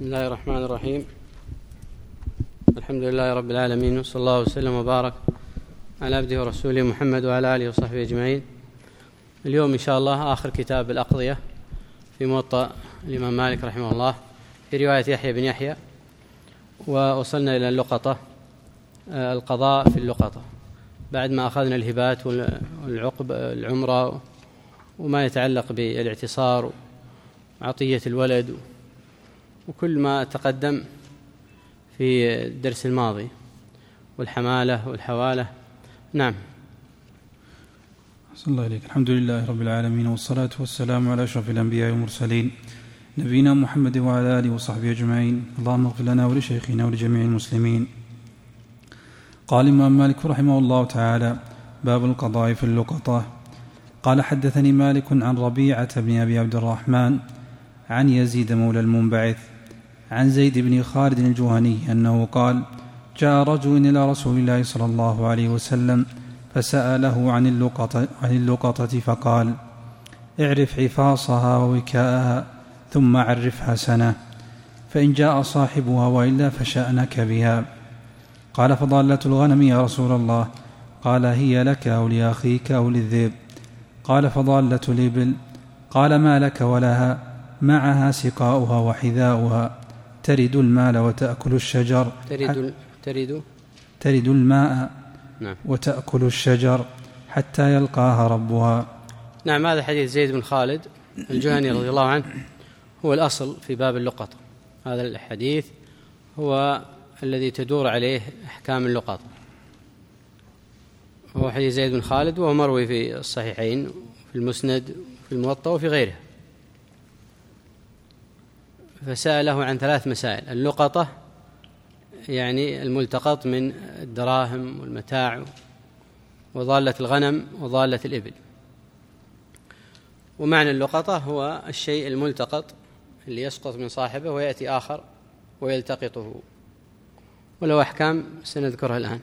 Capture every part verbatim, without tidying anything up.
بسم الله الرحمن الرحيم. الحمد لله رب العالمين، وصلى الله وسلم وبارك على عبده ورسوله محمد وعلى آله وصحبه أجمعين. اليوم إن شاء الله آخر كتاب الأقضية في موطأ الإمام مالك رحمه الله في رواية يحيى بن يحيى، ووصلنا إلى اللقطة، القضاء في اللقطة، بعد ما أخذنا الهبات والعقب العمرة وما يتعلق بالاعتصار وعطية الولد وكل ما تقدم في الدرس الماضي، والحمالة والحوالة. نعم. صلى الله عليك. الحمد لله رب العالمين، والصلاة والسلام على أشرف الأنبياء والمرسلين نبينا محمد وعلى آله وصحبه أجمعين. اللهم اغفر لنا ولشيخنا ولجميع المسلمين. قال الإمام مالك رحمه الله تعالى: باب القضاء في اللقطة. قال: حدثني مالك عن ربيعة بن أبي عبد الرحمن عن يزيد مولى المنبعث عن زيد بن خالد الجهني أنه قال: جاء رجل إلى رسول الله صلى الله عليه وسلم فسأله عن اللقطة, عن اللقطة فقال: اعرف عفاصها ووكاءها ثم عرفها سنة، فإن جاء صاحبها وإلا فشأنك بها. قال: فضالة الغنم يا رسول الله؟ قال: هي لك أو لأخيك أو للذئب. قال: فضالة الإبل؟ قال: ما لك ولها؟ معها سقاؤها وحذاؤها، ترد المال وتأكل الشجر. ترد ترد ترد الماء نعم. وتأكل الشجر حتى يلقاها ربها. نعم. هذا حديث زيد بن خالد الجهني رضي الله عنه هو الأصل في باب اللقطة. هذا الحديث هو الذي تدور عليه أحكام اللقطة، هو حديث زيد بن خالد، وهو مروي في الصحيحين في المسند في الموطأ وفي غيره. فسأله عن ثلاث مسائل: اللقطة يعني الملتقط من الدراهم والمتاع، وضالة الغنم وضالة الإبل. ومعنى اللقطة هو الشيء الملتقط اللي يسقط من صاحبه ويأتي آخر ويلتقطه، ولو أحكام سنذكرها الآن.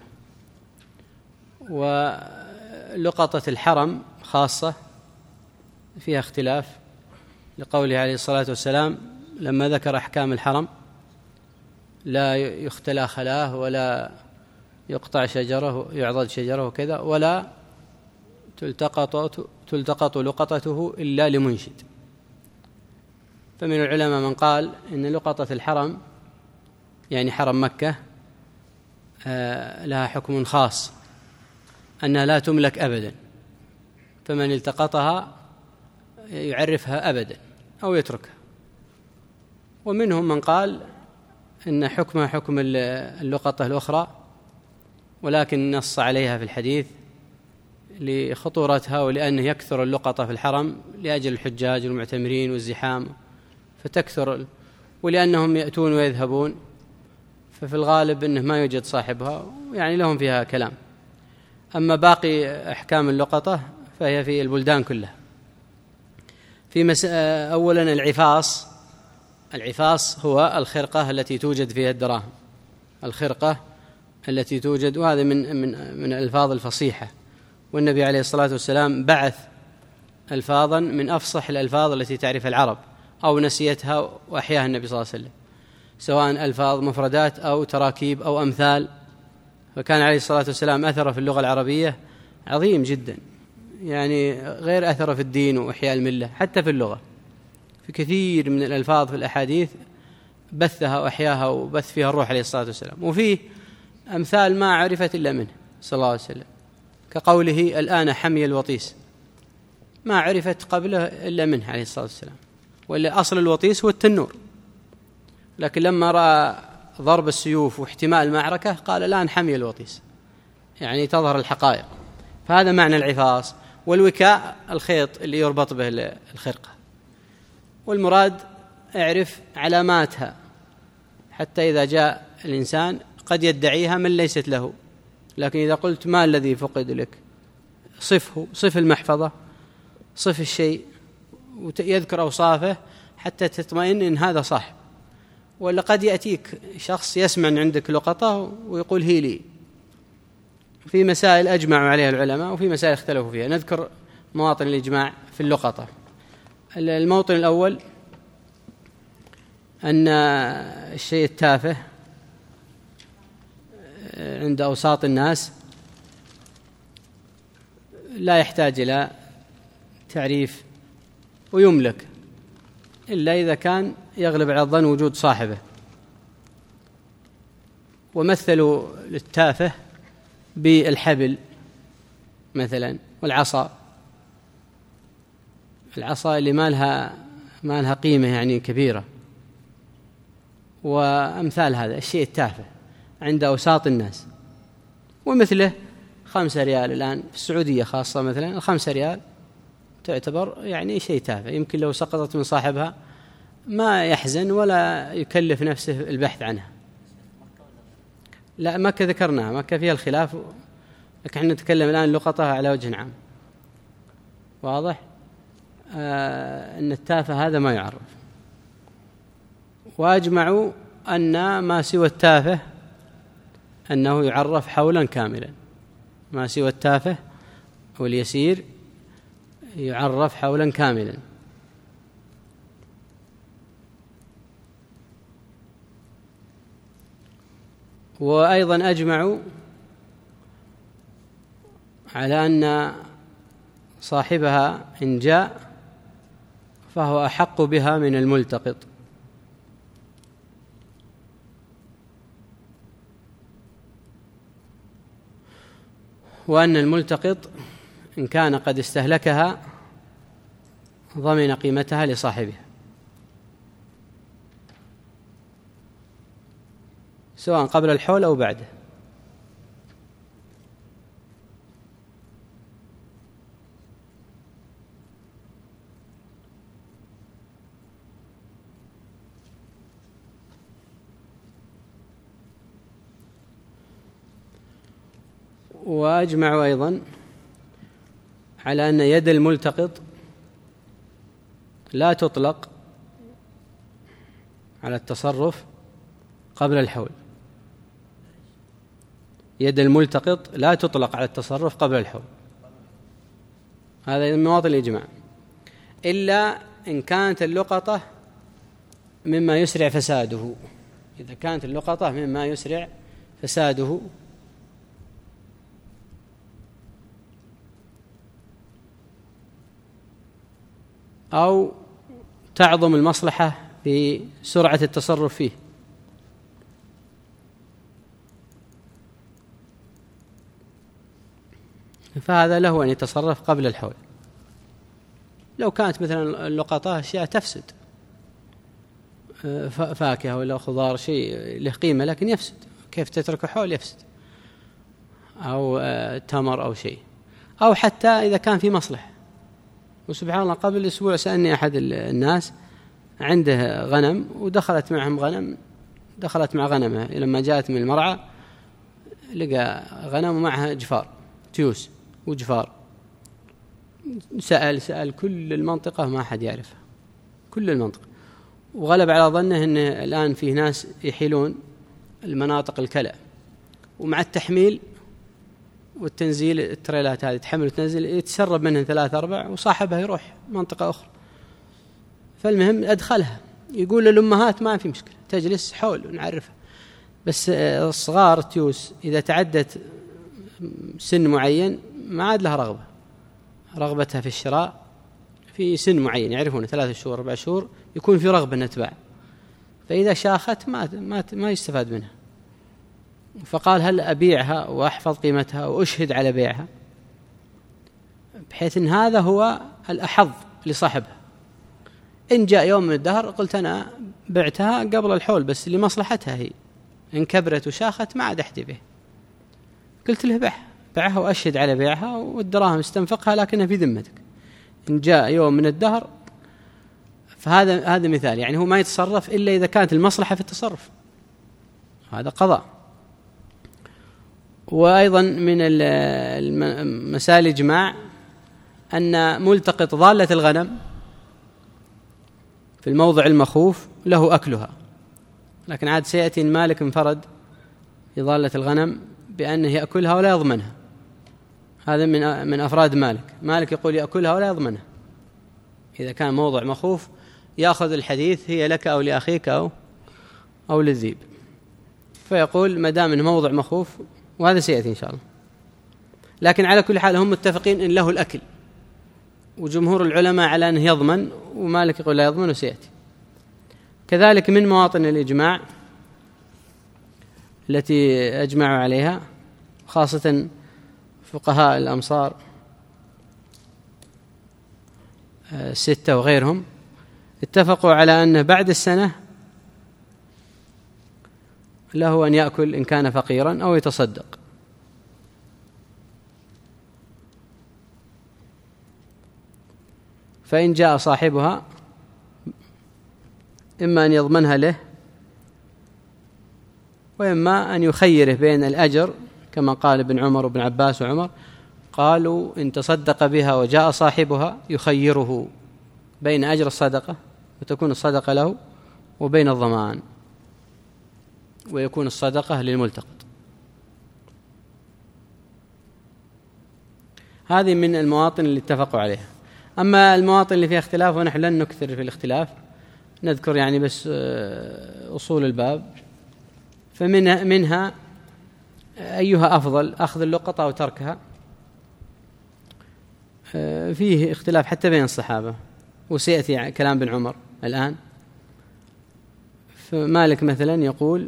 ولقطة الحرم خاصة فيها اختلاف، لقوله عليه الصلاة والسلام لما ذكر أحكام الحرم: لا يختلى خلاه، ولا يقطع شجره يعضد شجره وكذا، ولا تلتقط, تلتقط لقطته إلا لمنشد. فمن العلماء من قال إن لقطة الحرم يعني حرم مكة لها حكم خاص، أنها لا تملك أبدا، فمن التقطها يعرفها أبدا أو يتركها. ومنهم من قال إن حكمها حكم اللقطة الأخرى، ولكن نص عليها في الحديث لخطورتها، ولأنه يكثر اللقطة في الحرم لأجل الحجاج والمعتمرين والزحام فتكثر، ولأنهم يأتون ويذهبون، ففي الغالب أنه ما يوجد صاحبها، يعني لهم فيها كلام. أما باقي أحكام اللقطة فهي في البلدان كلها. في مس... أولا العفاص. العفاص هو الخرقة التي توجد فيها الدراهم، الخرقة التي توجد، وهذا من من من الألفاظ الفصيحة، والنبي عليه الصلاة والسلام بعث ألفاظا من أفصح الألفاظ التي تعرف العرب أو نسيتها وأحياها النبي صلى الله عليه وسلم، سواء ألفاظ مفردات أو تراكيب أو أمثال. فكان عليه الصلاة والسلام أثره في اللغة العربية عظيم جدا، يعني غير أثره في الدين وإحياء الملة، حتى في اللغة في كثير من الألفاظ في الأحاديث بثها وأحياها وبث فيها الروح عليه الصلاة والسلام. وفيه أمثال ما عرفت إلا منه صلى الله عليه وسلم، كقوله الآن حمي الوطيس، ما عرفت قبله إلا منه عليه الصلاة والسلام، وإلا أصل الوطيس هو التنور، لكن لما رأى ضرب السيوف واحتمال المعركة قال الآن حمي الوطيس، يعني تظهر الحقائق. فهذا معنى العفاص. والوكاء الخيط اللي يربط به الخرقة، والمراد اعرف علاماتها، حتى إذا جاء الإنسان قد يدعيها من ليست له، لكن إذا قلت ما الذي فقد لك صفه، صف المحفظة، صف الشيء، ويذكر أوصافه حتى تطمئن إن هذا صاحب. ولا قد يأتيك شخص يسمع عندك لقطة ويقول هي لي. في مسائل أجمعوا عليها العلماء وفي مسائل اختلفوا فيها. نذكر مواطن الإجماع في اللقطة. الموطن الأول أن الشيء التافه عند أوساط الناس لا يحتاج إلى تعريف ويملك إلا إذا كان يغلب على الظن وجود صاحبه. ومثلوا للتافه بالحبل مثلا والعصا، العصا اللي ما لها ما لها قيمة يعني كبيرة، وأمثال هذا الشيء التافه عند أوساط الناس. ومثله خمسة ريال الآن في السعودية خاصة، مثلا الخمسة ريال تعتبر يعني شيء تافه، يمكن لو سقطت من صاحبها ما يحزن ولا يكلف نفسه البحث عنها. لا مكة ذكرناها، مكة فيها الخلاف، لكن احنا نتكلم الآن لقطها على وجه عام. واضح آه أن التافه هذا ما يعرف. وأجمعوا أن ما سوى التافه أنه يعرف حولا كاملا، ما سوى التافه واليسير يعرف حولا كاملا. وأيضا أجمعوا على أن صاحبها إن جاء فهو أحق بها من الملتقط، وأن الملتقط إن كان قد استهلكها ضمن قيمتها لصاحبها، سواء قبل الحول أو بعده. وأجمعوا أيضا على أن يد الملتقط لا تطلق على التصرف قبل الحول، يد الملتقط لا تطلق على التصرف قبل الحول، هذا من مواطن الإجماع، إلا إن كانت اللقطة مما يسرع فساده. إذا كانت اللقطة مما يسرع فساده أو تعظم المصلحة بسرعة التصرف فيه. فهذا له أن يتصرف قبل الحول. لو كانت مثلا اللقطة أشياء تفسد، فاكهة ولا خضار شيء له قيمة لكن يفسد، كيف تترك حول يفسد، أو تمر أو شيء، أو حتى إذا كان في مصلحة. وسبحان الله قبل أسبوع سألني أحد الناس عنده غنم ودخلت معهم غنم، دخلت مع غنمه، لما جاءت من المرعى لقى غنم ومعها جفار تيوس وجفار. سأل سأل كل المنطقة ما حد يعرفها، كل المنطقة، وغلب على ظنه أن الآن فيه ناس يحيلون المناطق الكلأ، ومع التحميل والتنزيل التريلات هذه تحمل وتنزل يتسرب منهن ثلاثة أربع وصاحبها يروح منطقة أخرى. فالمهم أدخلها، يقول للأمهات ما في مشكلة تجلس حول ونعرفها، بس الصغار التيوس إذا تعدت سن معين ما عاد لها رغبة، رغبتها في الشراء في سن معين يعرفونه ثلاثة شهور أربع شهور يكون في رغبة نتباع، فإذا شاخت ما ما ما يستفاد منها. فقال هل أبيعها وأحفظ قيمتها وأشهد على بيعها، بحيث أن هذا هو الأحظ لصاحبها. إن جاء يوم من الدهر قلت أنا بعتها قبل الحول بس لمصلحتها هي، إن كبرت وشاخت ما عاد أحتي به، قلت له بيعها بيعها وأشهد على بيعها والدراهم استنفقها لكنها في ذمتك. إن جاء يوم من الدهر فهذا هذا مثال، يعني هو ما يتصرف إلا إذا كانت المصلحة في التصرف، هذا قضاء. وأيضا من المسائل الإجماع أن ملتقط ضالة الغنم في الموضع المخوف له أكلها، لكن عاد سيأتي المالك انفرد في ضالة الغنم بأنه يأكلها ولا يضمنها، هذا من من أفراد مالك. مالك يقول يأكلها ولا يضمنها، إذا كان موضع مخوف يأخذ الحديث هي لك أو لأخيك أو أو للذيب، فيقول ما دام إنه موضع مخوف، وهذا سيأتي إن شاء الله. لكن على كل حال هم متفقين إن له الأكل، وجمهور العلماء على أنه يضمن، ومالك يقول لا يضمن، وسيأتي. كذلك من مواطن الإجماع التي أجمعوا عليها خاصة فقهاء الأمصار ستة وغيرهم، اتفقوا على أنه بعد السنة له أن يأكل إن كان فقيرا أو يتصدق. فإن جاء صاحبها إما أن يضمنها له، وإما أن يخيره بين الأجر، كما قال ابن عمر وابن عباس وعمر، قالوا إن تصدق بها وجاء صاحبها يخيره بين أجر الصدقة وتكون الصدقة له، وبين الضمان ويكون الصدقة للملتقط. هذه من المواطن اللي اتفقوا عليها. أما المواطن اللي فيها اختلاف، ونحن لن نكثر في الاختلاف، نذكر يعني بس أصول الباب. فمنها منها أيها أفضل، أخذ اللقطة أو تركها، فيه اختلاف حتى بين الصحابة، وسيأتي كلام بن عمر الآن. فمالك مثلا يقول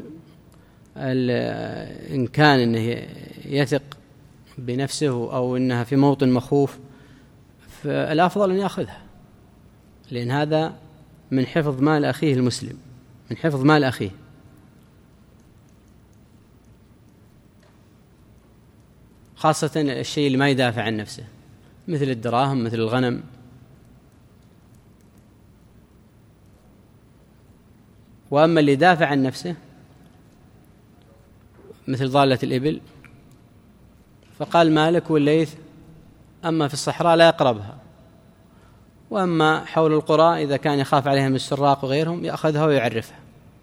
إن كان إنه يثق بنفسه أو إنها في موطن مخوف، فالأفضل أن يأخذها، لأن هذا من حفظ مال أخيه المسلم، من حفظ مال أخيه. خاصة الشيء اللي ما يدافع عن نفسه، مثل الدراهم، مثل الغنم. وأما اللي يدافع عن نفسه مثل ضالة الإبل، فقال مالك والليث أما في الصحراء لا يقربها، وأما حول القرى إذا كان يخاف عليهم السراق وغيرهم يأخذها ويعرفها.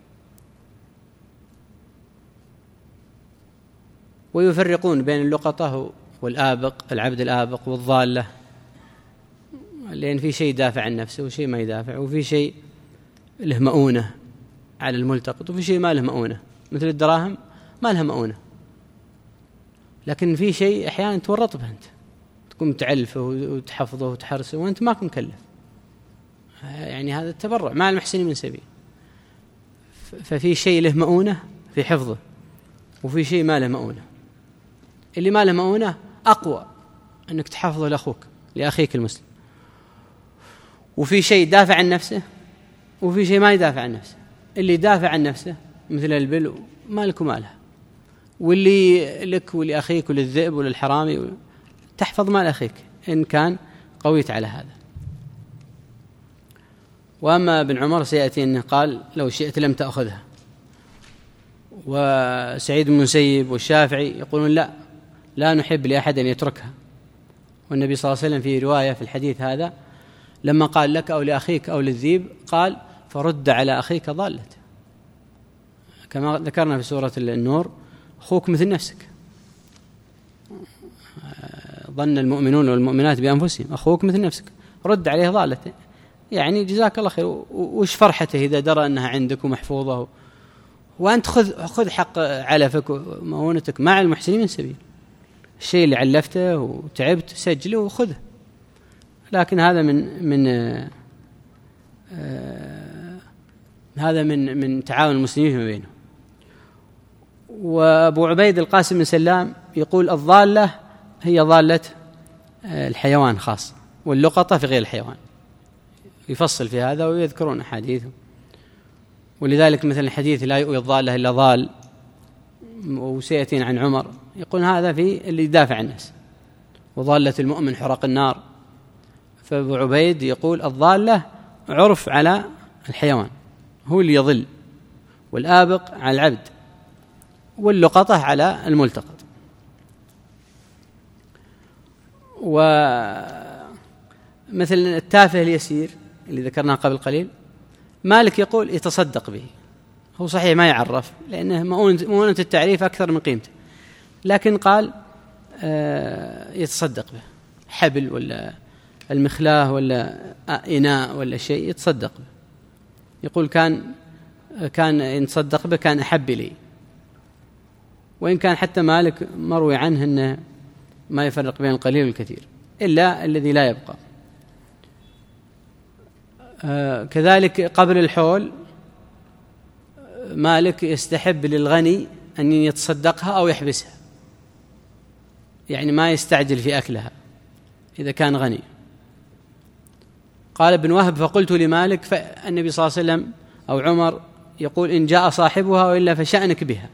ويفرقون بين اللقطة والآبق، العبد الآبق والضالة، لأن في شيء يدافع عن نفسه وشيء ما يدافع، وفي شيء له مؤونة على الملتقط وفي شيء ما له مؤونة، مثل الدراهم ما لها مؤونة، لكن في شيء أحيانا تورط به أنت، تكون تعلفه وتحفظه وتحرسه وأنت ماك مكلف، يعني هذا التبرع مع المحسنين من سبيل. ففي شيء له مؤونة في حفظه، وفي شيء ما له مؤونة. اللي ما له مؤونة أقوى أنك تحفظه لأخوك لأخيك المسلم، وفي شيء يدافع عن نفسه وفي شيء ما يدافع عن نفسه. اللي يدافع عن نفسه مثل البل مالك ومالها، واللي لك ولأخيك وللذئب وللحرامي تحفظ مال أخيك إن كان قويت على هذا. وأما ابن عمر سيأتي أنه قال لو شئت لم تأخذها، وسعيد بن المسيب والشافعي يقولون لا لا نحب لأحد أن يتركها. والنبي صلى الله عليه وسلم في رواية في الحديث هذا لما قال لك أو لأخيك أو للذيب قال فرد على أخيك ضالته، كما ذكرنا في سورة النور أخوك مثل نفسك، ظن المؤمنون والمؤمنات بأنفسهم أخوك مثل نفسك، رد عليه ضالته، يعني جزاك الله خير. وش فرحته إذا درى أنها عندك ومحفوظة، وأنت خذ خذ حق علفك ومؤونتك مع المحسنين من سبيل. الشيء اللي علفته وتعبت سجله وخذه. لكن هذا من من آه آه هذا من من تعاون المسلمين فيما بينهم. وأبو عبيد القاسم بن سلام يقول الضالة هي ضالة آه الحيوان خاصة، واللقطة في غير الحيوان، يفصل في هذا ويذكرون أحاديثه. ولذلك مثل الحديث لا يؤوي الضالة إلا ضال، وسيأتين عن عمر يقول هذا في اللي يدافع عن الناس، وضالة المؤمن حرق النار. فأبو عبيد يقول الضالة عرف على الحيوان هو اللي يضل، والآبق على العبد، واللقطة على الملتقط. ومثل التافه اليسير اللي ذكرناه قبل قليل مالك يقول يتصدق به، هو صحيح ما يعرف لأنه مؤونة التعريف أكثر من قيمته، لكن قال آه يتصدق به، حبل ولا المخلاه ولا إناء ولا شيء يتصدق به. يقول كان كان إن تصدق به كان أحب لي، وإن كان حتى مالك مروي عنه أنه ما يفرق بين القليل والكثير إلا الذي لا يبقى. آه كذلك قبل الحول مالك يستحب للغني أن يتصدقها أو يحبسها، يعني ما يستعجل في أكلها إذا كان غني. قال ابن وهب فقلت لمالك، فالنبي صلى الله عليه وسلم أو عمر يقول إن جاء صاحبها وإلا فشأنك بها.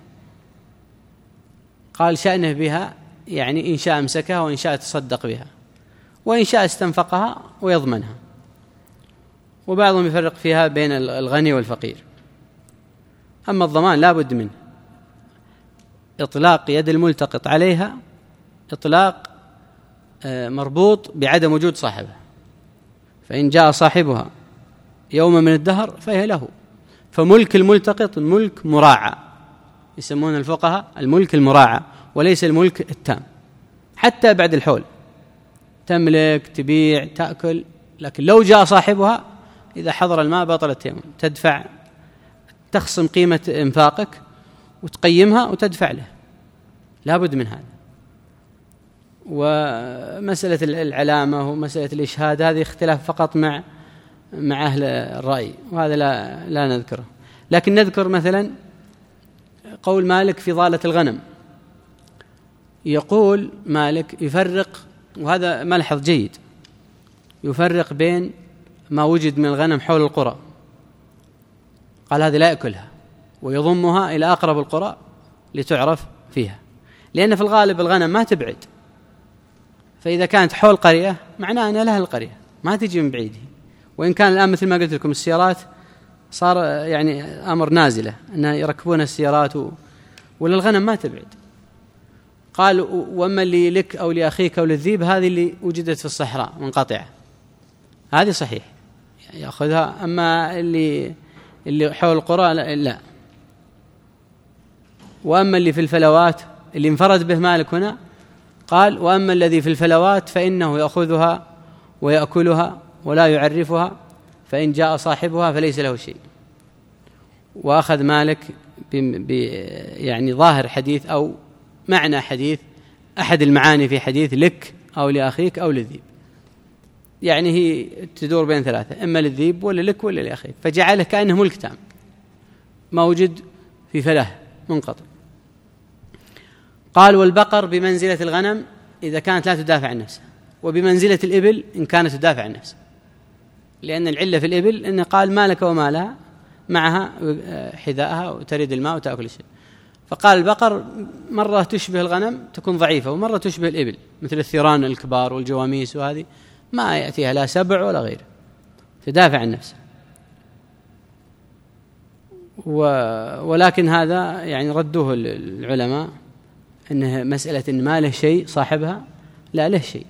قال شأنه بها يعني إن شاء أمسكها وإن شاء تصدق بها وإن شاء استنفقها ويضمنها. وبعضهم يفرق فيها بين الغني والفقير. أما الضمان لا بد منه، إطلاق يد الملتقط عليها إطلاق مربوط بعدم وجود صاحبها، فإن جاء صاحبها يوم من الدهر فهي له. فملك الملتقط ملك مراعى، يسمون الفقهاء الملك المراعى وليس الملك التام. حتى بعد الحول تملك تبيع تأكل، لكن لو جاء صاحبها إذا حضر الماء بطل التيمم، تدفع تخصم قيمة إنفاقك وتقيمها وتدفع له، لا بد من هذا. ومسألة العلامة ومسألة الإشهاد هذه اختلاف فقط مع مع أهل الرأي، وهذا لا لا نذكره. لكن نذكر مثلا قول مالك في ضالة الغنم. يقول مالك يفرق، وهذا ملحظ جيد، يفرق بين ما وجد من الغنم حول القرى، قال هذه لا يأكلها ويضمها إلى أقرب القرى لتعرف فيها، لأن في الغالب الغنم ما تبعد، فإذا كانت حول قرية معناه أن لها القرية ما تجي من بعيد. وإن كان الآن مثل ما قلت لكم السيارات صار يعني أمر نازلة أن يركبون السيارات و... ولا الغنم ما تبعد. قال وأما اللي لك أو لأخيك أو للذيب هذه اللي وجدت في الصحراء منقطعة هذه صحيح يأخذها، أما اللي اللي حول القرى لا, لا. وأما اللي في الفلوات اللي انفرد به مالك هنا قال وأما الذي في الفلوات فإنه يأخذها ويأكلها ولا يعرفها، فإن جاء صاحبها فليس له شيء. وأخذ مالك ب يعني ظاهر حديث أو معنى حديث، أحد المعاني في حديث لك أو لأخيك أو للذيب، يعني هي تدور بين ثلاثة، إما للذيب ولا لك ولا لأخيك، فجعله كأنه ملك تام ما وجد في فله منقطع. قال والبقر بمنزلة الغنم إذا كانت لا تدافع عن نفسها، وبمنزلة الإبل إن كانت تدافع عن نفسها، لأن العلة في الإبل إنه قال مالك ومالها معها حذاءها وتريد الماء وتأكل الشيء. فقال البقر مرة تشبه الغنم تكون ضعيفة ومرة تشبه الإبل، مثل الثيران الكبار والجواميس، وهذه ما يأتيها لا سبع ولا غيره، تدافع عن نفسها. ولكن هذا يعني ردوه العلماء أنه مسألة إن ما له شيء صاحبها لا له شيء.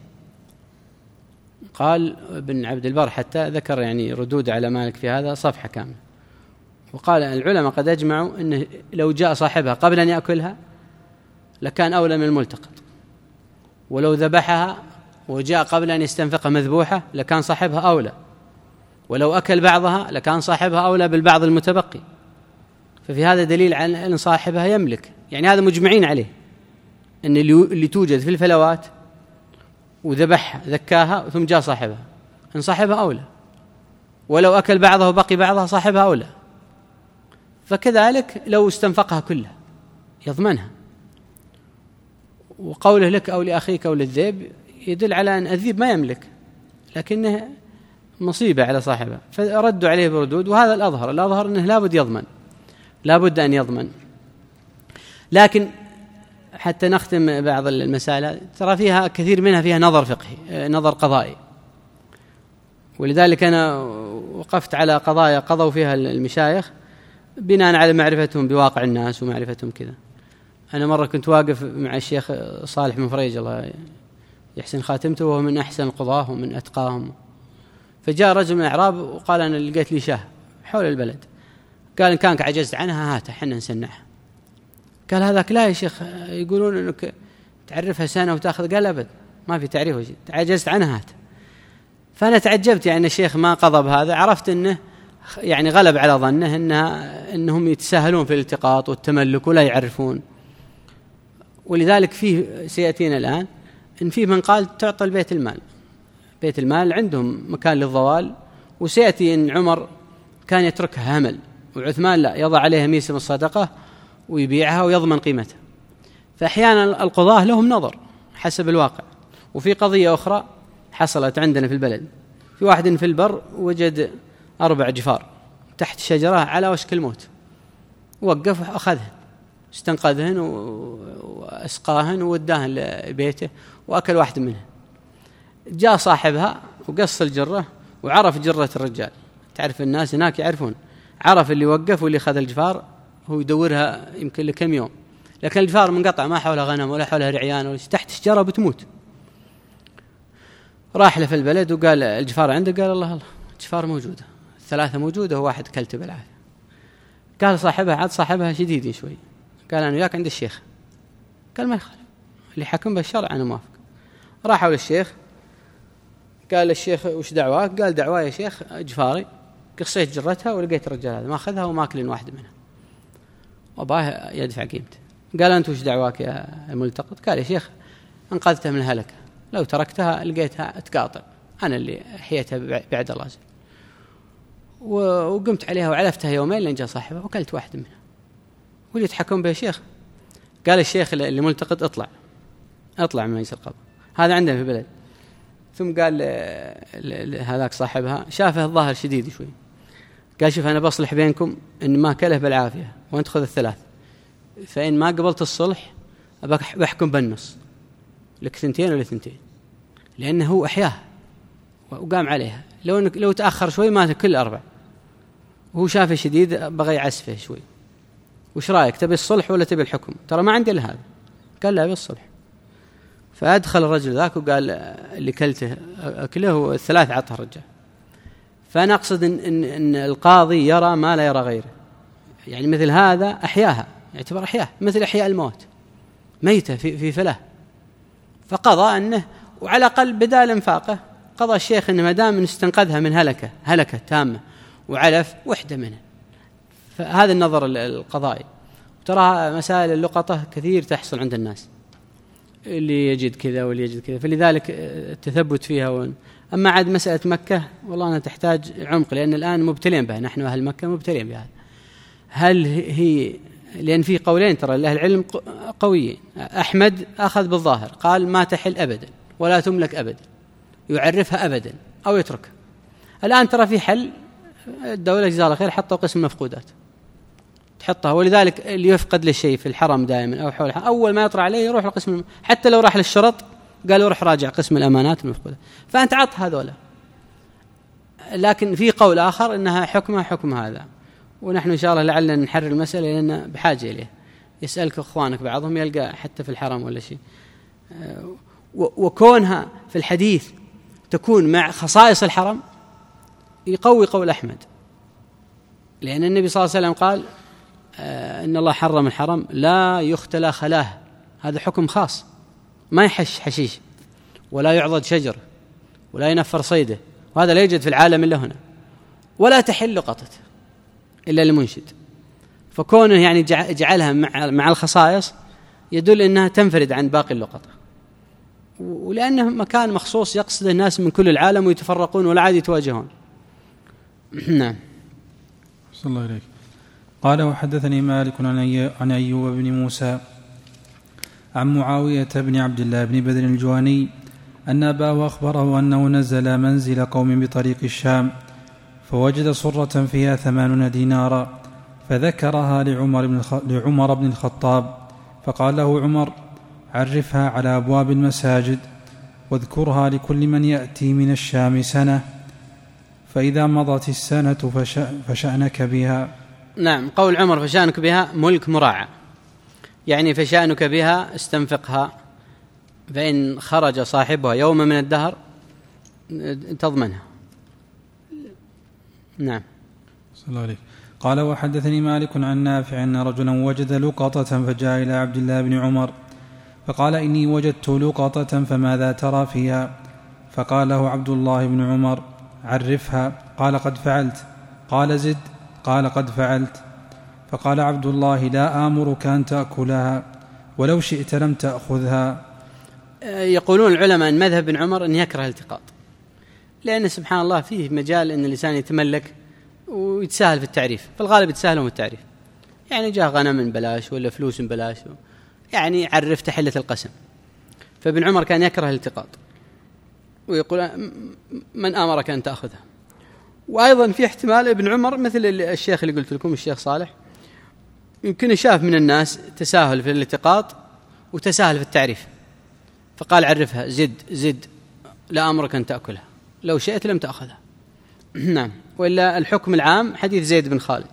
قال ابن عبد البر حتى ذكر يعني ردود على مالك في هذا صفحة كاملة، وقال العلماء قد أجمعوا أنه لو جاء صاحبها قبل أن يأكلها لكان أولى من الملتقط، ولو ذبحها وجاء قبل أن يستنفقها مذبوحة لكان صاحبها أولى، ولو أكل بعضها لكان صاحبها أولى بالبعض المتبقي. ففي هذا دليل على أن صاحبها يملك، يعني هذا مجمعين عليه أن اللي توجد في الفلوات وذبحها ذكاها ثم جاء صاحبها أن صاحبها أولى، ولو أكل بعضها وبقي بعضها صاحبها أولى. فكذلك لو استنفقها كلها يضمنها. وقوله لك أو لأخيك أو للذئب يدل على أن الذئب ما يملك لكنه مصيبة على صاحبها، فردوا عليه بردود. وهذا الأظهر الأظهر أنه لا بد يضمن، لا بد أن يضمن. لكن حتى نختم بعض المسائل ترى فيها كثير منها فيها نظر فقهي نظر قضائي، ولذلك أنا وقفت على قضايا قضوا فيها المشايخ بناء على معرفتهم بواقع الناس ومعرفتهم كذا. أنا مرة كنت واقف مع الشيخ صالح بن فريج الله يحسن خاتمته، وهو من أحسن القضاة ومن أتقاهم. فجاء رجل من الأعراب وقال أنا لقيت لي شاه حول البلد، قال إن كانك عجزت عنها هاتها حنا نسنعها. قال هذاك لا يا شيخ يقولون أنك تعرفها سنة وتأخذ، قال أبد ما في تعريف وشيء، عجزت عنها هات. فأنا تعجبت يعني الشيخ ما قضى بهذا، عرفت أنه يعني غلب على ظنه إنها إنهم يتساهلون في الالتقاط والتملك ولا يعرفون. ولذلك فيه سيأتينا الآن إن فيه من قال تعطى البيت المال، بيت المال عندهم مكان للضوال، وسيأتي إن عمر كان يتركها همل، وعثمان لا، يضع عليها ميسم الصدقة ويبيعها ويضمن قيمتها. فأحيانا القضاة لهم نظر حسب الواقع. وفي قضية أخرى حصلت عندنا في البلد، في واحد في البر وجد أربع جفار تحت شجرة على وشك الموت، وقف وأخذهن، استنقذهن وأسقاهن ووداهن لبيته وأكل واحد منهن. جاء صاحبها وقص الجرة وعرف جرة الرجال، تعرف الناس هناك يعرفون، عرف اللي وقف واللي أخذ الجفار، هو يدورها يمكن لكم يوم، لكن الجفار منقطع، ما حولها غنم ولا حولها رعيان ولا شيء، تحت الشجرة بتموت. راح له في البلد وقال الجفار عنده، قال الله الله الجفار موجودة، الثلاثة موجودة وواحد كلته بالعافية. قال صاحبها، عاد صاحبها شديد شوي، قال أنا وياك عند الشيخ. قال ما يخالف، اللي حكم بالشرع أنا موافق. راحوا للشيخ، قال الشيخ وش دعواك؟ قال دعواي يا شيخ جفاري قصيت جرتها ولقيت الرجال هذا ما أخذها وماكلين واحد منها وباه يدفع قيمته. قال أنت وش دعواك يا ملتقط؟ قال يا شيخ انقذتها من الهلكة، لو تركتها لقيتها تقاطع، أنا اللي حيتها بعد الله، وقمت عليها وعلفتها يومين لين جاء صاحبها وكلت واحد منها. واللي يتحكم به الشيخ؟ قال الشيخ اللي ملتقط اطلع اطلع من مجلس القضاء، هذا عندنا في البلد. ثم قال هذاك صاحبها شافه الظاهر شديد شوي، قال شوف أنا بصلح بينكم إن ما كله بالعافية وأنت خذ الثلاث، فإن ما قبلت الصلح بحكم بالنص لك ثنتين ولا ثنتين، لأنه هو أحياها وقام عليها، لو إنك لو تأخر شوي مات كل أربع، وهو شافه شديد بغى يعسفه شوي. وش رأيك، تبي الصلح ولا تبي الحكم؟ ترى ما عندي إلا هذا. قال لا، أبي الصلح. فأدخل الرجل ذاك وقال اللي كلته أكله والثلاث عطه الرجال. فأنا أقصد إن, إن, إن القاضي يرى ما لا يرى غيره، يعني مثل هذا أحياها، يعتبر أحياها مثل أحياء الموت، ميتة في, في فلاه، فقضى أنه وعلى الأقل بدال انفاقه قضى الشيخ أنه ما دام استنقذها من هلكة هلكة تامة وعلف وحدة منها. فهذا النظر القضائي. ترى مسائل اللقطة كثير تحصل عند الناس، اللي يجد كذا واللي يجد كذا، فلذلك التثبت فيها ون... أما عاد مسألة مكة والله أنا تحتاج عمق، لأن الآن مبتلين بها، نحن أهل مكة مبتلين بها. هل هي لأن في قولين ترى لأهل العلم قويين. أحمد أخذ بالظاهر، قال ما تحل أبدا ولا تملك أبدا، يعرفها أبدا أو يتركها. الآن ترى في حل، الدولة جزاها الله خير حطوا قسم المفقودات تحطها، ولذلك اللي يفقد للشيء في الحرم دائما أو حول أول ما يطرع عليه يروح لقسم، حتى لو راح للشرط قالوا روح راجع قسم الأمانات المفقودة، فأنت عط هذولا. لكن في قول آخر إنها حكمها حكم هذا، ونحن إن شاء الله لعلنا نحرر المسألة لأن بحاجة إليه. يسألك إخوانك بعضهم يلقى حتى في الحرم ولا شيء، وكونها في الحديث تكون مع خصائص الحرم يقوي قول أحمد، لأن النبي صلى الله عليه وسلم قال إن الله حرم الحرم لا يختلى خلاه، هذا حكم خاص، ما يحش حشيش ولا يعضد شجر ولا ينفر صيده، وهذا لا يوجد في العالم إلا هنا، ولا تحل لقطته إلا لمنشد. فكونه يعني جعلها مع مع الخصائص يدل أنها تنفرد عن باقي اللقطة، ولأنه مكان مخصوص يقصد الناس من كل العالم ويتفرقون ولا عاد يتواجهون. نعم. صلى الله عليك. قال وحدثني مالك عن أيوب بن موسى عن معاوية بن عبد الله بن بدر الجواني أن أباه أخبره أنه نزل منزل قوم بطريق الشام فوجد صرة فيها ثمانون دينارا، فذكرها لعمر بن, لعمر بن الخطاب، فقال له عمر عرفها على أبواب المساجد واذكرها لكل من يأتي من الشام سنة، فإذا مضت السنة فشأنك بها. نعم. قول عمر فشأنك بها ملك مراعى، يعني فشأنك بها استنفقها، فإن خرج صاحبها يوم من الدهر تضمنها. نعم. صلى الله عليه. قال وحدثني مالك عن نافع أن رجلا وجد لقطة فجاء إلى عبد الله بن عمر فقال إني وجدت لقطة فماذا ترى فيها؟ فقال له عبد الله بن عمر عرفها. قال قد فعلت، قال زد. قال قد فعلت. فقال عبد الله لا آمرك أن تأكلها ولو شئت لم تأخذها. يقولون العلماء أن مذهب بن عمر أن يكره الالتقاط، لأن سبحان الله فيه مجال أن الإنسان يتملك ويتساهل في التعريف، في الغالب يتساهلون في التعريف، يعني جاء غنم بلاش ولا فلوس بلاش، يعني عرف تحلة القسم. فابن عمر كان يكره الالتقاط ويقول من أمرك أن تأخذها. وأيضا في احتمال ابن عمر مثل الشيخ اللي قلت لكم الشيخ صالح، يمكن شاف من الناس تساهل في الالتقاط وتساهل في التعريف، فقال عرفها زد زد لا أمرك أن تأكلها لو شئت لم تأخذها. نعم. وإلا الحكم العام حديث زيد بن خالد.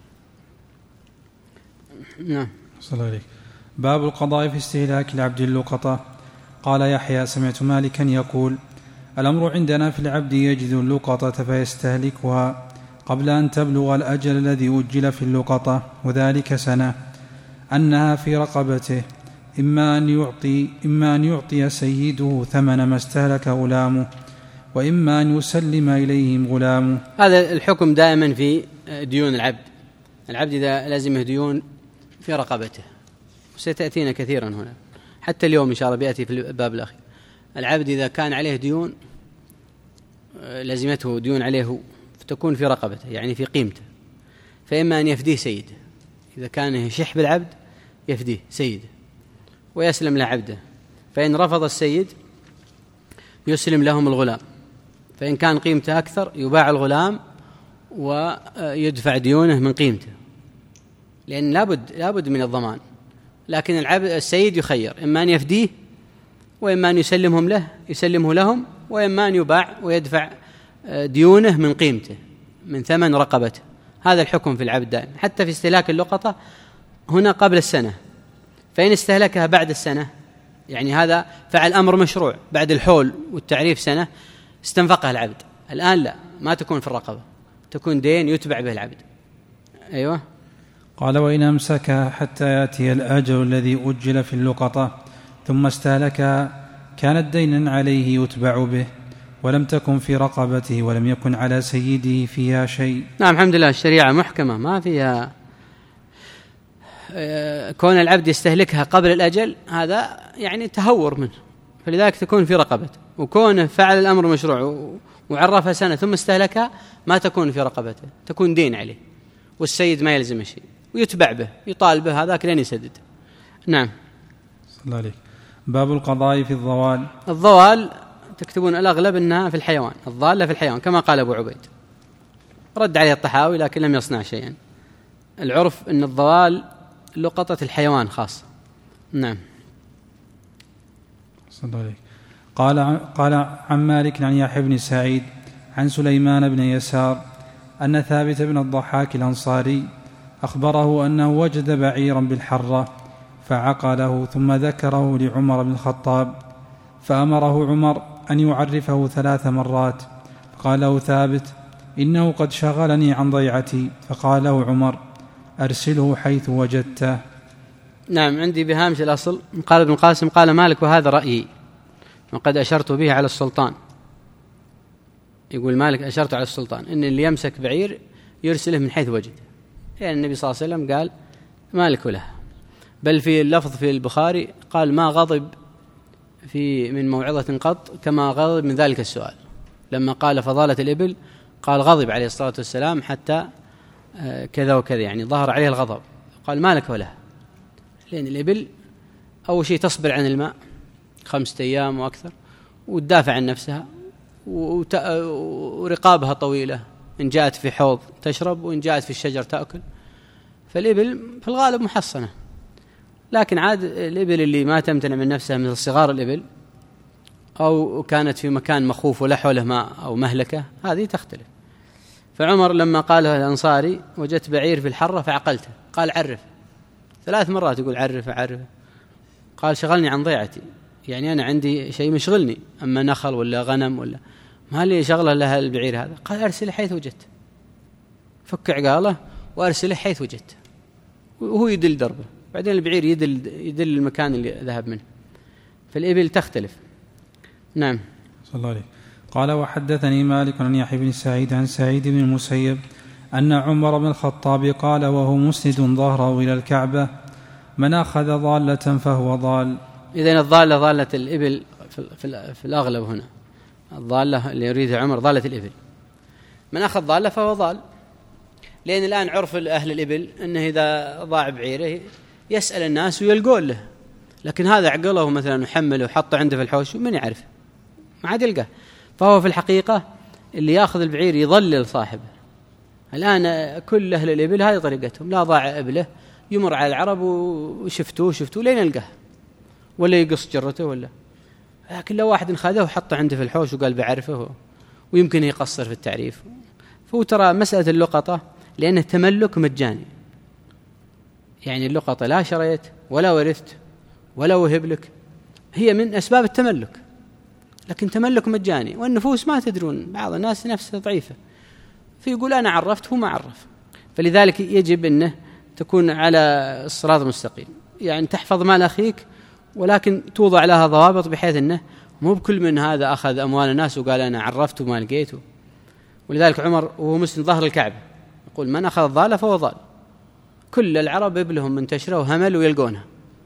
نعم. صلى الله عليه. باب القضاء في استهلاك العبد اللقطة. قال يحيى سمعت مالكا يقول الأمر عندنا في العبد يجد اللقطة فيستهلكها قبل أن تبلغ الأجل الذي أجل في اللقطة، وذلك سنة، أنها في رقبته، إما أن يعطي, إما أن يعطي سيده ثمن ما استهلك غلامه، وإما أن يسلم إليهم غلامه. هذا الحكم دائما في ديون العبد. العبد إذا لازمه ديون في رقبته، وستأتينا كثيرا هنا حتى اليوم إن شاء الله بيأتي في الباب الأخير. العبد إذا كان عليه ديون لازمته ديون عليه فتكون في رقبته، يعني في قيمته، فإما أن يفديه سيده، إذا كان يشح بالعبد يفديه سيده ويسلم له عبده، فإن رفض السيد يسلم لهم الغلام، فإن كان قيمته أكثر يباع الغلام ويدفع ديونه من قيمته، لأن لابد, لابد من الضمان. لكن العبد السيد يخير، إما أن يفديه وإما أن يسلمهم له يسلمه لهم، وإما أن يباع ويدفع ديونه من قيمته من ثمن رقبته. هذا الحكم في العبد دائما، حتى في استهلاك اللقطة هنا قبل السنة، فإن استهلكها بعد السنة يعني هذا فعل أمر مشروع بعد الحول والتعريف سنة استنفقها العبد، الآن لا، ما تكون في الرقبة، تكون دين يتبع به العبد. أيوة. قال وإن أمسكها حتى يأتي الأجل الذي أجل في اللقطة ثم استهلكها كانت دينا عليه يتبع به، ولم تكن في رقبته ولم يكن على سيده فيها شيء. نعم الحمد لله الشريعة محكمة ما فيها كون العبد يستهلكها قبل الأجل، هذا يعني تهور منه، فلذلك تكون في رقبته. وكونه فعل الأمر مشروع وعرفها سنة ثم استهلكها ما تكون في رقبته، تكون دين عليه، والسيد ما يلزم شيء ويتبع به يطالب به هذاك لين يسدد. نعم. صلى الله عليه. باب القضاء في الضوال. الضوال تكتبون الأغلب أنها في الحيوان، الضالة في الحيوان كما قال أبو عبيد، رد عليه الطحاوي لكن لم يصنع شيئا. العرف أن الضوال لقطة الحيوان خاصة. نعم. صلى الله عليه. قال, قال عن مالك عن يحيى بن سعيد عن سليمان بن يسار أن ثابت بن الضحاك الأنصاري أخبره أنه وجد بعيرا بالحرة فعقله ثم ذكره لعمر بن الخطاب، فأمره عمر أن يعرفه ثلاث مرات، فقال له ثابت إنه قد شغلني عن ضيعتي، فقال له عمر أرسله حيث وجدته. نعم عندي بهامش الأصل قال ابن القاسم قال مالك وهذا رأيي وقد أشرت به على السلطان. يقول مالك أشرت على السلطان إن اللي يمسك بعير يرسله من حيث وجد، يعني النبي صلى الله عليه وسلم قال مالك له، بل في اللفظ في البخاري قال ما غضب في من موعظة قط كما غضب من ذلك السؤال، لما قال فضالة الإبل قال غضب عليه الصلاة والسلام حتى كذا وكذا، يعني ظهر عليه الغضب، قال مالك وله، لأن الإبل أول شيء تصبر عن الماء خمسة أيام وأكثر وتدافع عن نفسها، ورقابها طويلة، إن جاءت في حوض تشرب وإن جاءت في الشجر تأكل، فالإبل في الغالب محصنة. لكن عاد الإبل اللي ما تمتنع من نفسها مثل صغار الإبل أو كانت في مكان مخوف ولا حوله ماء أو مهلكة هذه تختلف. فعمر لما قاله الأنصاري وجدت بعير في الحرة فعقلته، قال عرف ثلاث مرات، يقول عرف عرف، قال شغلني عن ضيعتي، يعني أنا عندي شيء مشغلني، أما نخل ولا غنم ولا ما لي شغله لها البعير هذا، قال أرسله حيث وجدت، فك عقاله وأرسله حيث وجدت، وهو يدل دربه، بعدين البعير يدل, يدل المكان اللي ذهب منه، فالإبل تختلف. نعم. صلى الله عليه. قال وحدثني مالك عن يحيى بن سعيد عن سعيد بن المسيب أن عمر بن الخطاب قال وهو مسند ظهره إلى الكعبة: من أخذ ضالة فهو ضال. إذن الضالة ضالة الإبل في الأغلب هنا، الضالة اللي يريدها عمر ضالة الإبل. من أخذ ضالة فهو ضال، لأن الآن عرف أهل الإبل أنه إذا ضاع بعيره يسأل الناس ويلقون له، لكن هذا عقله مثلا وحمله وحطه عنده في الحوش من يعرف، ما عاد يلقاه. فهو في الحقيقة اللي يأخذ البعير يضلل صاحبه. الآن كل أهل الإبل هذه طريقتهم، لا ضاع إبله يمر على العرب وشفتوه شفتوه لين يلقاه، ولا يقص جرته ولا. لكن لو واحد خذه وحطه عنده في الحوش وقال بعرفه ويمكن يقصر في التعريف. فهو ترى مسألة اللقطة لأنه تملك مجاني، يعني اللقطة لا شريت ولا ورثت ولا وهب لك، هي من أسباب التملك، لكن تملك مجاني. والنفوس ما تدرون، بعض الناس نفسه ضعيفة فيقول أنا عرفت هو ما عرف. فلذلك يجب أنه تكون على الصراط المستقيم، يعني تحفظ مال أخيك ولكن توضع لها ضوابط، بحيث أنه مو بكل من هذا أخذ أموال الناس وقال أنا عرفت وما لقيته. ولذلك عمر وهو مسلم ظهر الكعبة يقول من أخذ الضالة فهو ضال. كل العرب إبلهم منتشرة وهمل ويلقونها،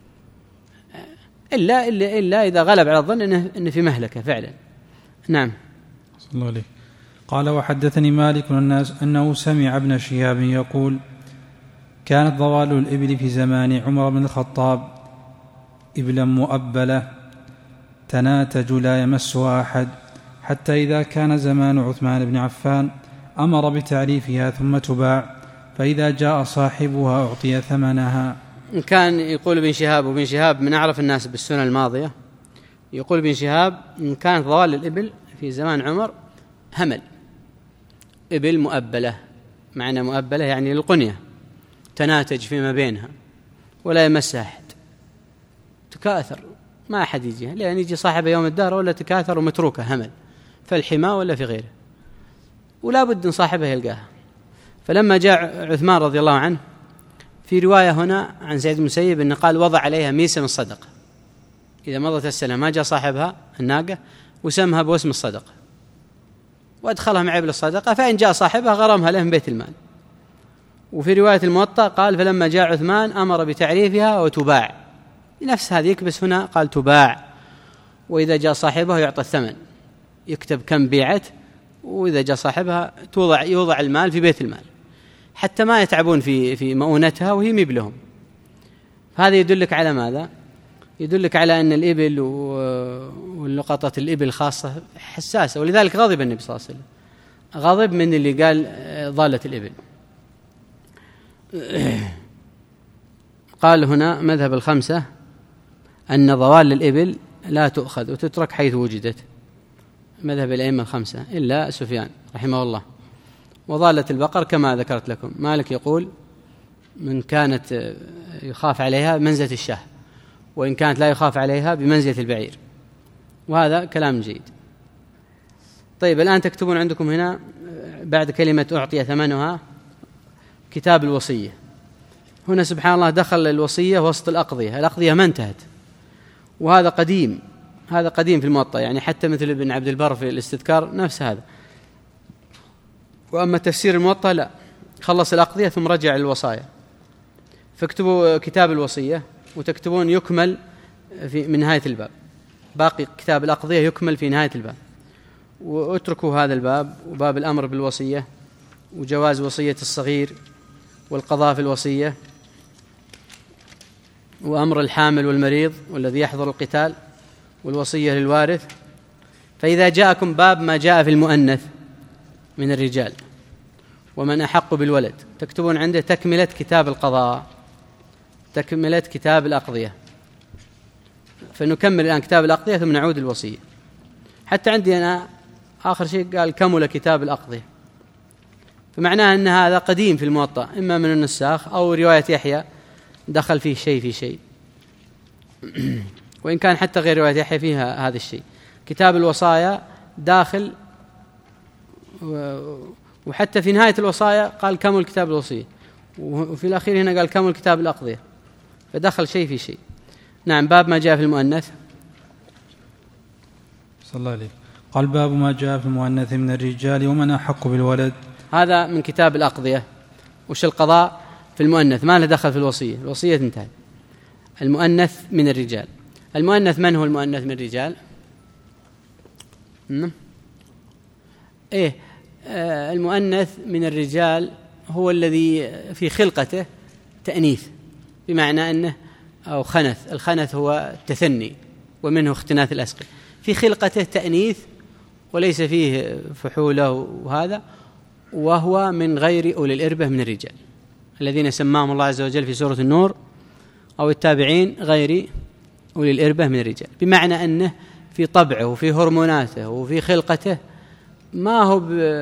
إلا, إلا, إلا إذا غلب على الظن إنه, إنه في مهلكة فعلا. نعم. صلى الله عليه. قال وحدثني مالك الناس أنه سمع ابن شهاب يقول كانت ضوال الإبل في زمان عمر بن الخطاب إبلا مؤبلة تناتج لا يمسها أحد، حتى إذا كان زمان عثمان بن عفان أمر بتعريفها ثم تباع، فإذا جاء صاحبها أعطي ثمنها. كان يقول ابن شهاب، وابن شهاب من أعرف الناس بالسنة الماضية، يقول ابن شهاب إن كانت ضوال الإبل في زمان عمر همل، إبل مؤبلة، معنى مؤبلة يعني للقنية، تناتج فيما بينها ولا يمسها أحد، تكاثر ما أحد يجيها، لأن يجي صاحب يوم الدار ولا تكاثر ومتروكة همل في الحماة ولا في غيره، ولا بد أن صاحبه يلقاها. فلما جاء عثمان رضي الله عنه، في رواية هنا عن سعيد بن المسيب أنه قال وضع عليها ميسة من الصدقة، إذا مضت السنة ما جاء صاحبها الناقة وسمها باسم الصدقة وأدخلها مع إبل الصدقة، فإن جاء صاحبها غرمها له من بيت المال. وفي رواية الموطأ قال فلما جاء عثمان أمر بتعريفها وتباع، نفس هذه يكبس هنا قال تباع، وإذا جاء صاحبها يعطى الثمن، يكتب كم بيعت، وإذا جاء صاحبها توضع يوضع المال في بيت المال حتى ما يتعبون في في مؤونتها وهي مبلهم. هذا يدلك على ماذا؟ يدلك على أن الإبل واللقطة الإبل خاصة حساسة، ولذلك غضب النبي صلى الله عليه وسلم، غضب من اللي قال ضالة الإبل. قال هنا مذهب الخمسة أن ضوال الإبل لا تؤخذ وتترك حيث وجدت، مذهب الأئمة الخمسة إلا سفيان رحمه الله. وضالة البقر كما ذكرت لكم، مالك يقول من كانت يخاف عليها بمنزلة الشاه، وإن كانت لا يخاف عليها بمنزلة البعير، وهذا كلام جيد. طيب الآن تكتبون عندكم هنا بعد كلمة أعطي ثمنها كتاب الوصية. هنا سبحان الله دخل الوصية وسط الأقضية، الأقضية ما انتهت، وهذا قديم، هذا قديم في الموطأ، يعني حتى مثل ابن عبد البر في الاستذكار نفس هذا. وأما تفسير الموطأ لا، خلص الأقضية ثم رجع الوصايا. فاكتبوا كتاب الوصية وتكتبون يكمل في من نهاية الباب، باقي كتاب الأقضية يكمل في نهاية الباب، واتركوا هذا الباب وباب الأمر بالوصية وجواز وصية الصغير والقضاء في الوصية وأمر الحامل والمريض والذي يحضر القتال والوصية للوارث. فإذا جاءكم باب ما جاء في المؤنث من الرجال ومن أحق بالولد، تكتبون عنده تكملة كتاب القضاء، تكملة كتاب الأقضية. فنكمل الآن كتاب الأقضية ثم نعود الوصية. حتى عندي أنا آخر شيء قال كمل كتاب الأقضية، فمعناه أن هذا قديم في الموطأ، إما من النساخ أو رواية يحيى دخل فيه شيء في شيء، وإن كان حتى غير رواية يحيى فيها هذا الشيء. كتاب الوصايا داخل، وحتى في نهاية الوصايا قال كمل كتاب الوصية، وفي الأخير هنا قال كمل كتاب الأقضية، فدخل شيء في شيء. نعم. باب ما جاء في المؤنث. صلى الله عليه. قال باب ما جاء في المؤنث من الرجال ومن أحق بالولد. هذا من كتاب الأقضية. وش القضاء في المؤنث؟ ما له دخل في الوصية، الوصية انتهت. المؤنث من الرجال. المؤنث من هو المؤنث من الرجال؟ إيه آه المؤنث من الرجال هو الذي في خلقته تأنيث، بمعنى أنه أو خنث. الخنث هو التثني ومنه اختناث الأسقي. في خلقته تأنيث وليس فيه فحولة وهذا، وهو من غير أولي الإربة من الرجال الذين سماهم الله عز وجل في سورة النور أو التابعين غير أولي الإربة من الرجال، بمعنى أنه في طبعه وفي هرموناته وفي خلقته ما هو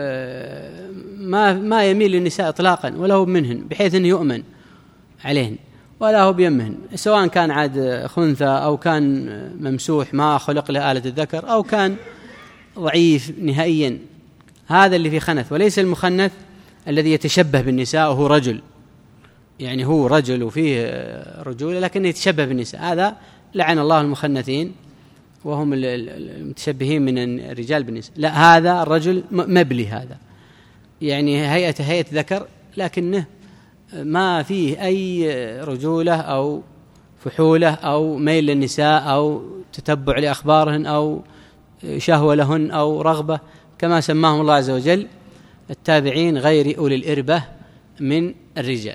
ما ما يميل للنساء إطلاقا، ولا هو منهن بحيث أنه يؤمن عليهن، ولا هو بيمهن، سواء كان عاد خنثى أو كان ممسوح ما خلق له آلة الذكر أو كان ضعيف نهائيا. هذا اللي في خنث، وليس المخنث الذي يتشبه بالنساء وهو رجل، يعني هو رجل وفيه رجولة لكن يتشبه بالنساء، هذا لعن الله المخنثين وهم المتشبهين من الرجال بالنساء. لا، هذا الرجل مبلي، هذا يعني هيئة هيئة ذكر لكنه ما فيه أي رجولة أو فحولة أو ميل للنساء أو تتبع لأخبارهن أو شهوة لهن أو رغبة، كما سماهم الله عز وجل التابعين غير أولي الإربة من الرجال.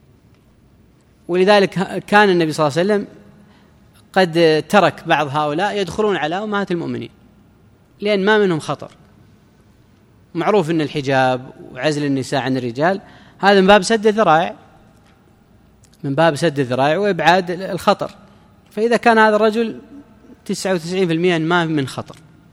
ولذلك كان النبي صلى الله عليه وسلم قد ترك بعض هؤلاء يدخلون على أمهات المؤمنين لأن ما منهم خطر. معروف أن الحجاب وعزل النساء عن الرجال هذا من باب سد الذرائع، من باب سد الذرائع وإبعاد الخطر. فإذا كان هذا الرجل تسعة وتسعين بالمئة ما من خطر،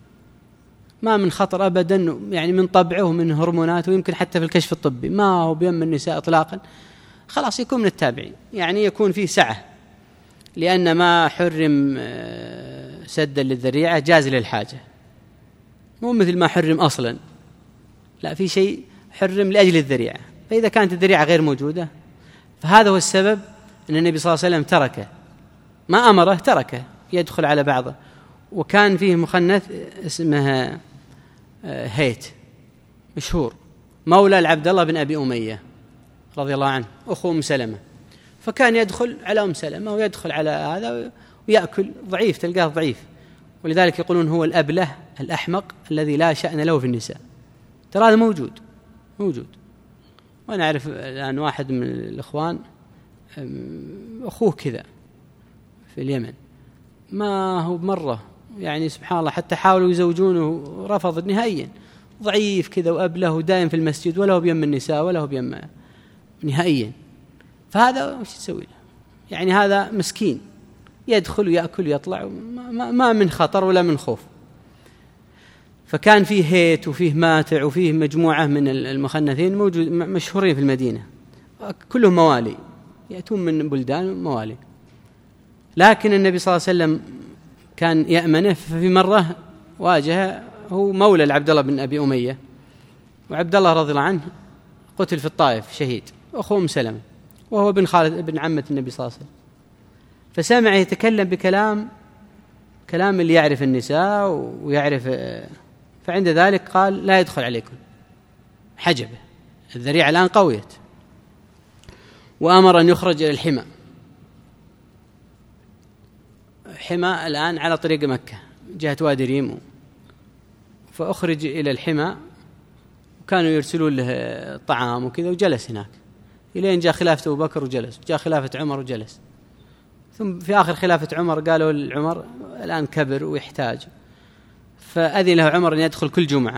ما من خطر أبدا، يعني من طبعه ومن هرموناته ويمكن حتى في الكشف الطبي ما هو بيم النساء إطلاقا، خلاص يكون من التابعين، يعني يكون فيه سعة، لأن ما حرم سدا للذريعة جاز للحاجة، مو مثل ما حرم أصلا، لا، في شيء حرم لأجل الذريعة. فإذا كانت الذريعة غير موجودة فهذا هو السبب أن النبي صلى الله عليه وسلم تركه، ما أمره، تركه يدخل على بعضه. وكان فيه مخنث اسمه هيت مشهور، مولى العبد الله بن أبي أمية رضي الله عنه، أخو أم سلمة، فكان يدخل على أم سلمة ويدخل على هذا ويأكل، ضعيف، تلقاه ضعيف. ولذلك يقولون هو الأبله الأحمق الذي لا شأن له في النساء. ترى هذا موجود موجود وأنا أعرف الآن واحد من الإخوان أخوه كذا في اليمن، ما هو مرة يعني سبحان الله حتى حاولوا يزوجونه رفض نهائيا، ضعيف كذا وأبله ودائم في المسجد ولا هو بيم النساء ولا هو بيم نهائيا. فهذا وش تسوي له؟ يعني هذا مسكين يدخل ويأكل ويطلع، ما, ما من خطر ولا من خوف. فكان فيه هيت وفيه ماتع وفيه مجموعة من المخنثين موجود مشهورين في المدينة، كلهم موالي يأتون من بلدان موالي. لكن النبي صلى الله عليه وسلم كان يأمنه، ففي مرة واجه هو مولى العبد الله بن أبي أمية، وعبد الله رضي الله عنه قتل في الطائف شهيد، أخوه أم سلمة، وهو بن خالد بن عمة النبي صلى الله عليه وسلم. فسمع يتكلم بكلام كلام اللي يعرف النساء ويعرف، فعند ذلك قال لا يدخل عليكم، حجبه، الذريعة الآن قويت، وأمر أن يخرج إلى الحمى. حمى الآن على طريق مكة جهة وادي ريم، فأخرج إلى الحمى، وكانوا يرسلون له طعام وكذا، وجلس هناك إلين جاء خلافة أبو بكر وجلس، جاء خلافة عمر وجلس، ثم في آخر خلافة عمر قالوا لعمر الآن كبر ويحتاج، فأذن له عمر أن يدخل كل جمعة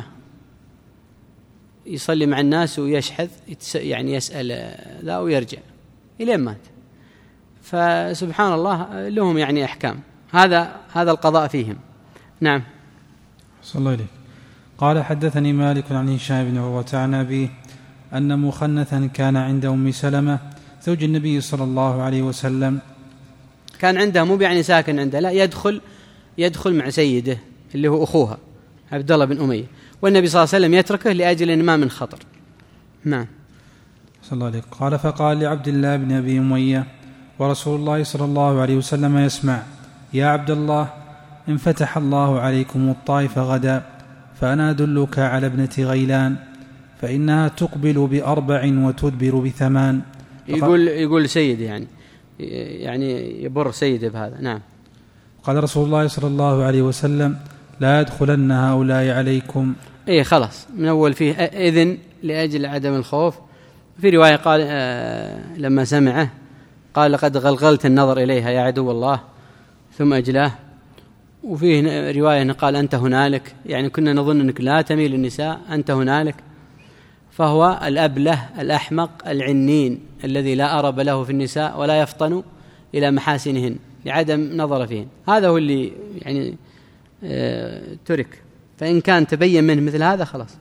يصلي مع الناس ويشحذ، يعني يسأل لا ويرجع إلين مات. فسبحان الله لهم يعني أحكام، هذا هذا القضاء فيهم. نعم. صلى الله عليه. قال حدثني مالك عن هشام بن عروة عن أبيه أن مخنثا كان عند أم سلمة زوج النبي صلى الله عليه وسلم، كان عنده مو يعني ساكن عنده، لا، يدخل يدخل مع سيده اللي هو أخوها عبد الله بن أمية، والنبي صلى الله عليه وسلم يتركه لأجل أن ما من خطر. نعم. صلى الله عليه. قال فقال لعبد الله بن أبي أمية ورسول الله صلى الله عليه وسلم يسمع: يا عبد الله، إن فتح الله عليكم الطائف غدا فأنا أدلك على ابنة غيلان، فإنها تقبل بأربع وتدبر بثمان. يقول يقول سيد يعني يعني يبر سيده بهذا. نعم. قال رسول الله صلى الله عليه وسلم: لا يدخلن هؤلاء عليكم. إيه خلاص من أول فيه إذن لأجل عدم الخوف. في رواية قال آه لما سمعه قال: لقد غلغلت النظر إليها يا عدو الله، ثم أجلاه. وفيه رواية قال: أنت هنالك، يعني كنا نظن أنك لا تميل النساء، أنت هنالك. فهو الأبله الأحمق العنين الذي لا أرب له في النساء ولا يفطن إلى محاسنهن لعدم نظر فيهن. هذا هو اللي يعني آه ترك. فإن كان تبين منه مثل هذا خلاص.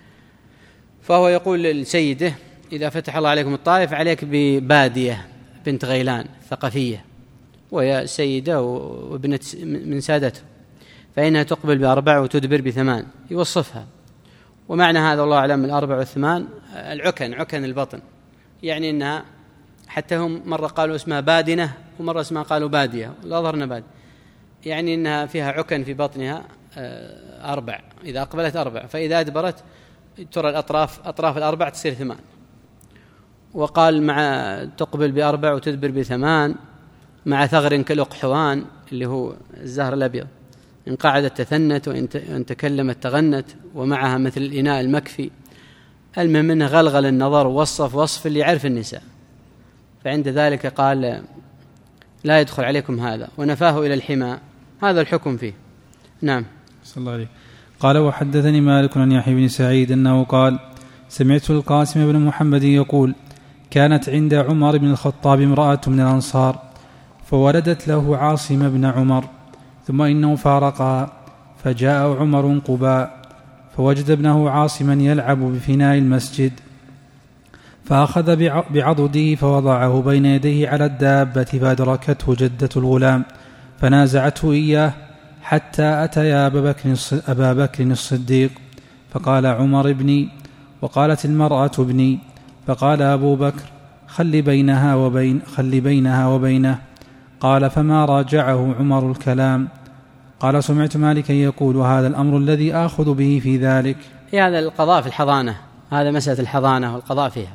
فهو يقول لسيده: إذا فتح الله عليكم الطائف عليك ببادية بنت غيلان ثقفية، وهي سيدة وابنة من سادته، فإنها تقبل بأربع وتدبر بثمان. يوصفها. ومعنى هذا الله أعلم الأربع والثمان العكن، عكن البطن، يعني إنها حتى هم مرة قالوا اسمها بادنة ومرة اسمها قالوا بادية، لا ظهرنا باد، يعني إنها فيها عكن في بطنها أربع، إذا أقبلت أربع، فإذا أدبرت ترى الأطراف أطراف الأربع تصير ثمان. وقال مع تقبل بأربع وتدبر بثمان مع ثغر كالأقحوان اللي هو الزهر الأبيض، إن قعدت تثنت وإن تكلمت تغنت، ومعها مثل الإناء المكفي. المهم منه غلغل النظر ووصف وصف اللي يعرف النساء. فعند ذلك قال: لا يدخل عليكم هذا، ونفاه إلى الحمى. هذا الحكم فيه. نعم. صلى الله عليه. قال: وحدثني مالك عن يحيى بن سعيد أنه قال: سمعت القاسم بن محمد يقول: كانت عند عمر بن الخطاب امرأة من الأنصار، فولدت له عاصم بن عمر، ثم إنه فارقها، فجاء عمر قباء، فوجد ابنه عاصما يلعب بفناء المسجد، فأخذ بعضده فوضعه بين يديه على الدابة، فأدركته جدة الغلام فنازعته إياه حتى أتيا أبا بكر الصديق، فقال: عمر ابني، وقالت المرأة ابني، فقال أبو بكر: خل بينها وبين خل بينها وبينه. قال: فما راجعه عمر الكلام. قال: سمعت مالكا يقول: هذا الأمر الذي آخذ به في ذلك. هذا القضاء في الحضانة، هذا مسألة الحضانة والقضاء فيها.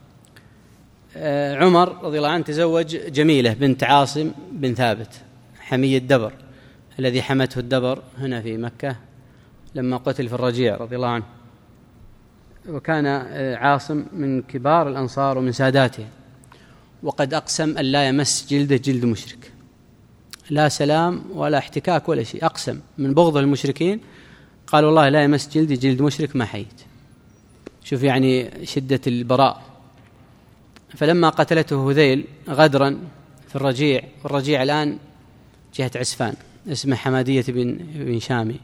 عمر رضي الله عنه تزوج جميلة بنت عاصم بن ثابت حمي الدبر، الذي حمته الدبر هنا في مكة لما قتل في الرجيع رضي الله عنه. وكان عاصم من كبار الأنصار ومن ساداته، وقد أقسم أن لا يمس جلده جلد مشرك، لا سلام ولا احتكاك ولا شيء، أقسم من بغض المشركين، قال: والله لا يمس جلدي جلد مشرك ما حييت. شوف يعني شدة البراء. فلما قتلته هذيل غدرا في الرجيع، والرجيع الآن جهة عسفان، اسمه حمادية بن, بن شامي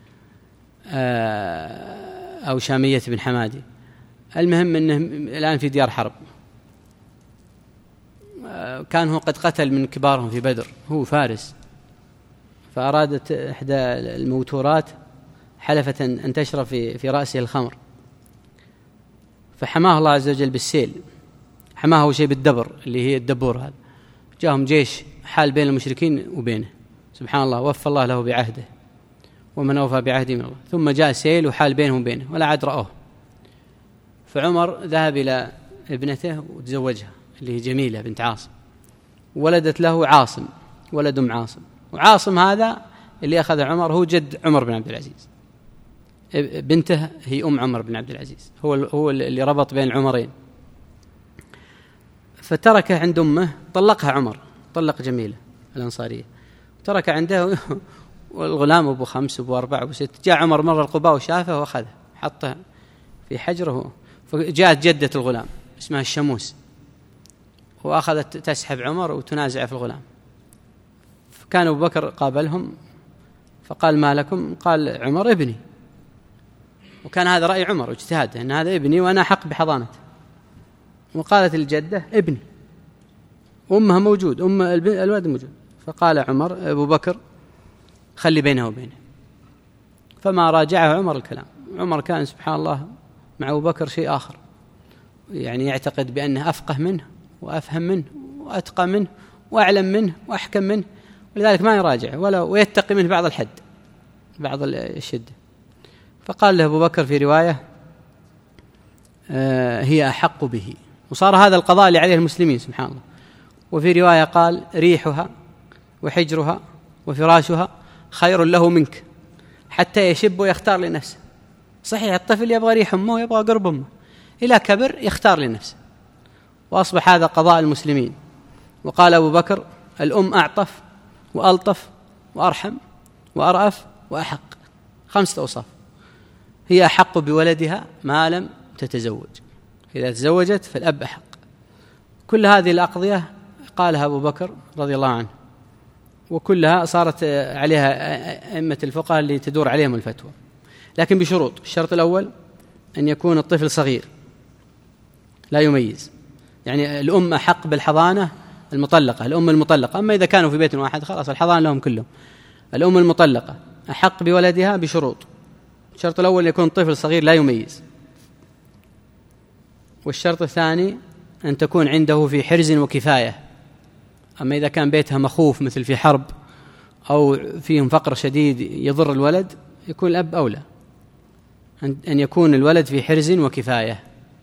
أو شامية بن حمادي، المهم أنه الآن في ديار حرب. كان هو قد قتل من كبارهم في بدر، هو فارس، فأرادت إحدى الموتورات حلفت أن تشرب في, في رأسه الخمر، فحماه الله عز وجل بالسيل، حماه هو شيء بالدبر اللي هي الدبور. هذا جاءهم جيش حال بين المشركين وبينه، سبحان الله، وفى الله له بعهده، ومن أوفى بعهده من الله. ثم جاء سيل وحال بينهم وبينه ولا عاد رأوه. فعمر ذهب إلى ابنته وتزوجها اللي هي جميلة بنت عاصم، ولدت له عاصم ولد أم عاصم. وعاصم هذا اللي أخذ عمر هو جد عمر بن عبد العزيز، بنته هي أم عمر بن عبد العزيز، هو هو اللي ربط بين العمرين. فتركه عند أمه، طلقها عمر، طلق جميلة الأنصارية، ترك عنده والغلام أبو خمس أبو أربع أبو ست. جاء عمر مرة القباء وشافه وأخذه حطه في حجره، فجاءت جدة الغلام اسمها الشموس، وأخذت تسحب عمر وتنازع في الغلام. فكان أبو بكر قابلهم فقال: ما لكم؟ قال عمر: ابني. وكان هذا رأي عمر واجتهاده أن هذا ابني وأنا حق بحضانته. وقالت الجدة: ابني، أمها موجود، أم الولد موجود. فقال عمر أبو بكر: خلي بينه وبينه. فما راجعه عمر الكلام. عمر كان سبحان الله مع أبو بكر شيء آخر، يعني يعتقد بأنه أفقه منه وأفهم منه وأتقى منه وأعلم منه وأحكم منه، ولذلك ما يراجع ولا ويتقي منه بعض الحد بعض الشدة. فقال له أبو بكر في رواية: هي أحق به. وصار هذا القضاء اللي عليه المسلمين سبحان الله. وفي رواية قال ريحها وحجرها وفراشها خير له منك حتى يشب ويختار لنفسه. صحيح الطفل يبغى ريح أمه ويبغى قرب أمه، إلى كبر يختار لنفسه، وأصبح هذا قضاء المسلمين. وقال أبو بكر الأم أعطف وألطف وأرحم وأرأف وأحق، خمسة أوصاف. هي أحق بولدها ما لم تتزوج، إذا تزوجت فالأب أحق. كل هذه الأقضية قالها أبو بكر رضي الله عنه، وكلها صارت عليها أئمة الفقهاء اللي تدور عليهم الفتوى، لكن بشروط. الشرط الأول أن يكون الطفل صغير لا يميز، يعني الأم أحق بالحضانة المطلقة، الأم المطلقة. أما إذا كانوا في بيت واحد خلاص الحضانة لهم كلهم. الأم المطلقة أحق بولدها بشروط. الشرط الأول أن يكون الطفل صغير لا يميز، والشرط الثاني أن تكون عنده في حرز وكفاية. أما إذا كان بيتها مخوف مثل في حرب أو فيهم فقر شديد يضر الولد، يكون الأب أولى أن يكون الولد في حرز وكفاية.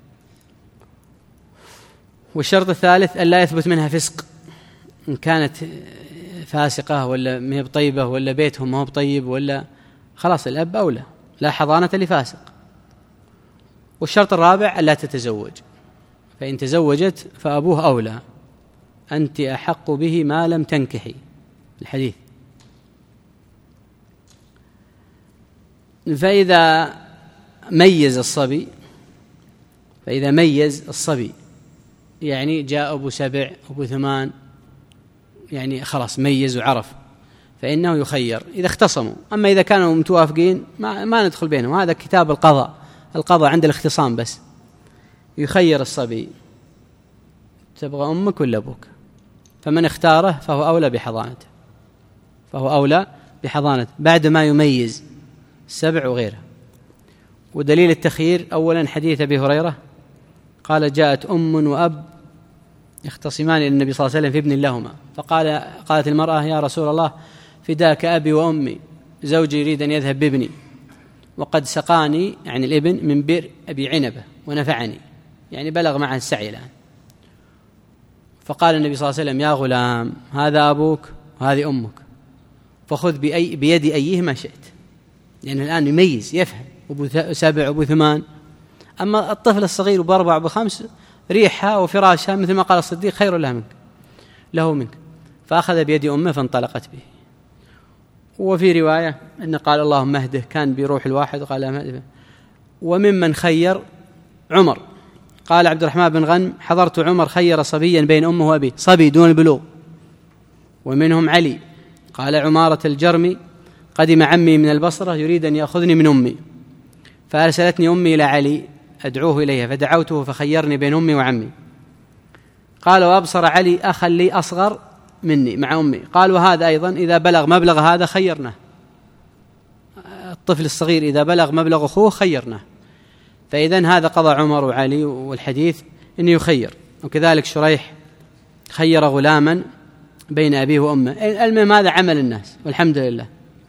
والشرط الثالث أن لا يثبت منها فسق، إن كانت فاسقة ولا ما هي بطيبة ولا بيتهم ما هو بطيب ولا خلاص الأب أولى، لا حضانة لفاسق. والشرط الرابع أن لا تتزوج، فإن تزوجت فأبوه أولى، أنت أحق به ما لم تنكحي، الحديث. فإذا ميز الصبي فإذا ميز الصبي يعني جاء أبو سبع أبو ثمان، يعني خلاص ميز وعرف، فإنه يخير إذا اختصموا. أما إذا كانوا متوافقين ما, ما ندخل بينهم، هذا كتاب القضاء، القضاء عند الاختصام بس. يخير الصبي تبغى أمك ولا أبوك، فمن اختاره فهو أولى بحضانته، فهو أولى بحضانته بعد ما يميز السبع وغيره. ودليل التخيير أولا حديث أبي هريرة قال جاءت أم وأب يختصمان إلى النبي صلى الله عليه وسلم في ابن لهما، فقال قالت المرأة يا رسول الله فداك أبي وأمي، زوجي يريد أن يذهب بابني وقد سقاني يعني الابن من بئر أبي عنبة ونفعني، يعني بلغ معه السعي الآن. فقال النبي صلى الله عليه وسلم يا غلام هذا أبوك وهذه أمك، فخذ بأي بيد أيهما شئت، لأنه يعني الآن يميز يفهم أبو سبع أبو ثمان. أما الطفل الصغير بأربع بخمس ريحها وفراشها مثل ما قال الصديق خير له منك له منك فأخذ بيد أمه فانطلقت به. وفي رواية أن قال اللهم اهده، كان بروح الواحد وقال اهده. وممن خير عمر، قال عبد الرحمن بن غنم حضرت عمر خير صبيا بين أمه وأبيه، صبي دون البلوغ. ومنهم علي قال عمارة الجرمي قدم عمي من البصرة يريد أن يأخذني من أمي، فأرسلتني أمي إلى علي أدعوه إليها، فدعوته فخيرني بين أمي وعمي. قال وأبصر علي أخا لي أصغر مني مع أمي، قال وهذا أيضا إذا بلغ مبلغ هذا خيرناه، الطفل الصغير إذا بلغ مبلغ أخوه خيرناه. فإذن هذا قضى عمر وعلي، والحديث إنه يخير. وكذلك شريح خير غلاما بين أبيه وأمه. المهم هذا عمل الناس والحمد لله.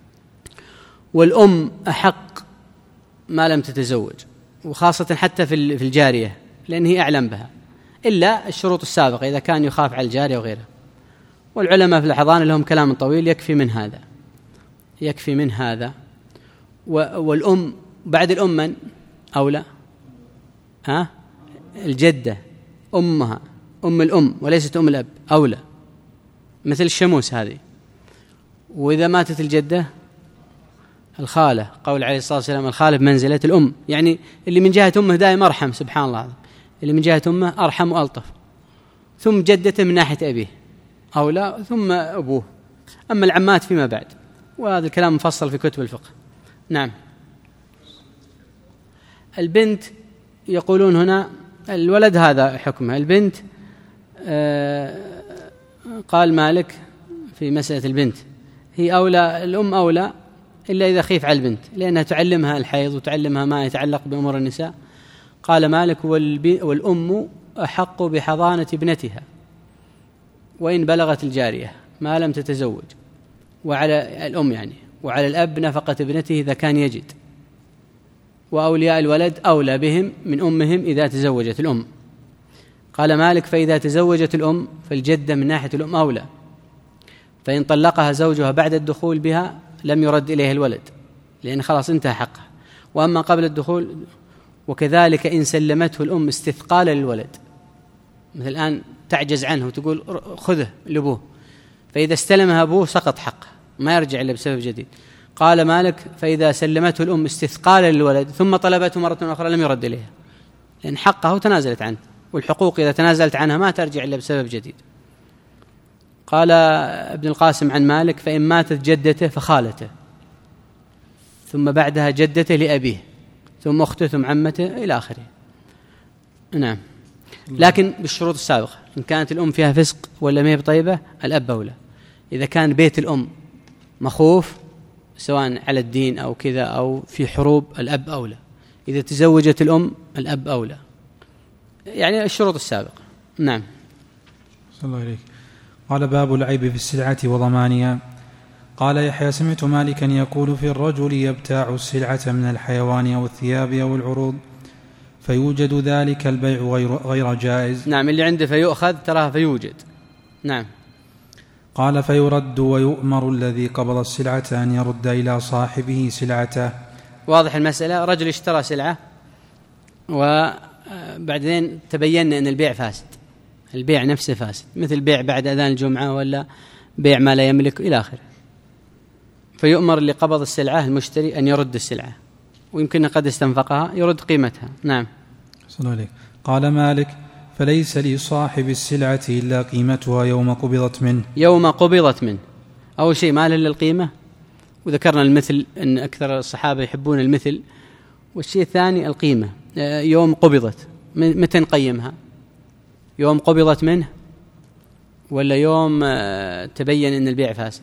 والأم أحق ما لم تتزوج، وخاصة حتى في الجارية لأن هي أعلم بها، إلا الشروط السابقة إذا كان يخاف على الجارية وغيرها. والعلماء في الحضانة لهم كلام طويل، يكفي من هذا يكفي من هذا والأم بعد الأم من أولى؟ ها؟ الجدة أمها أم الأم وليست أم الأب أولى، مثل الشموس هذه. وإذا ماتت الجدة الخالة، قول عليه الصلاة والسلام الخالة بمنزلة الأم، يعني اللي من جهة أمه دائم أرحم، سبحان الله، اللي من جهة أمه أرحم وألطف. ثم جدته من ناحية أبيه أولى، ثم أبوه. أما العمات فيما بعد، وهذا الكلام مفصل في كتب الفقه. نعم. البنت يقولون هنا الولد هذا حكمه، البنت آه قال مالك في مسألة البنت هي أولى، الأم أولى إلا إذا خيف على البنت، لأنها تعلمها الحيض وتعلمها ما يتعلق بأمور النساء. قال مالك والأم أحق بحضانة ابنتها وإن بلغت الجارية ما لم تتزوج، وعلى الأم يعني، وعلى الأب نفقة ابنته إذا كان يجد. وأولياء الولد أولى بهم من أمهم إذا تزوجت الأم. قال مالك: فإذا تزوجت الأم فالجدة من ناحية الأم أولى، فإن طلقها زوجها بعد الدخول بها لم يرد إليه الولد لأن خلاص انتهى حقها. وأما قبل الدخول، وكذلك إن سلمته الأم استثقالا للولد، مثل الآن تعجز عنه وتقول خذه لأبوه، فإذا استلمها أبوه سقط حقه ما يرجع إلا بسبب جديد. قال مالك: فإذا سلمته الأم استثقالا للولد ثم طلبته مرة أخرى لم يرد إليها، لأن حقه تنازلت عنه، والحقوق إذا تنازلت عنها ما ترجع إلا بسبب جديد. قال ابن القاسم عن مالك: فإن ماتت جدته فخالته، ثم بعدها جدته لأبيه، ثم أخته، ثم عمته، إلى آخره. نعم، لكن بالشروط السابقة، إن كانت الأم فيها فسق ولا ما هي بطيبة الأب أولى. إذا كان بيت الأم مخوف سواء على الدين أو كذا أو في حروب الأب أولى. إذا تزوجت الأم الأب أولى، يعني الشروط السابقة. نعم. صلى الله عليك. قال: باب العيب في السلعة وضمانها. قال يحيى: سمعت مالكا يقول في الرجل يبتاع السلعة من الحيوان أو الثياب أو العروض فيوجد ذلك البيع غير, غير جائز. نعم، اللي عنده فيؤخذ تراه فيوجد. نعم. قال: فيرد ويؤمر الذي قبض السلعة أن يرد إلى صاحبه سلعته. واضح المسألة. رجل اشترى سلعة وبعدين تبين أن البيع فاسد، البيع نفسه فاسد، مثل بيع بعد أذان الجمعة ولا بيع ما لا يملك إلى آخره، فيؤمر اللي قبض السلعة المشتري أن يرد السلعة، ويمكن قد استنفقها يرد قيمتها. نعم. صلى الله عليه. قال مالك: فليس لصاحب السلعة إلا قيمتها يوم قبضت منه. يوم قبضت منه، أول شيء ما له إلا القيمة، وذكرنا المثل أن أكثر الصحابة يحبون المثل، والشيء الثاني القيمة يوم قبضت. متى نقيمها؟ يوم قبضت منه ولا يوم تبين أن البيع فاسد؟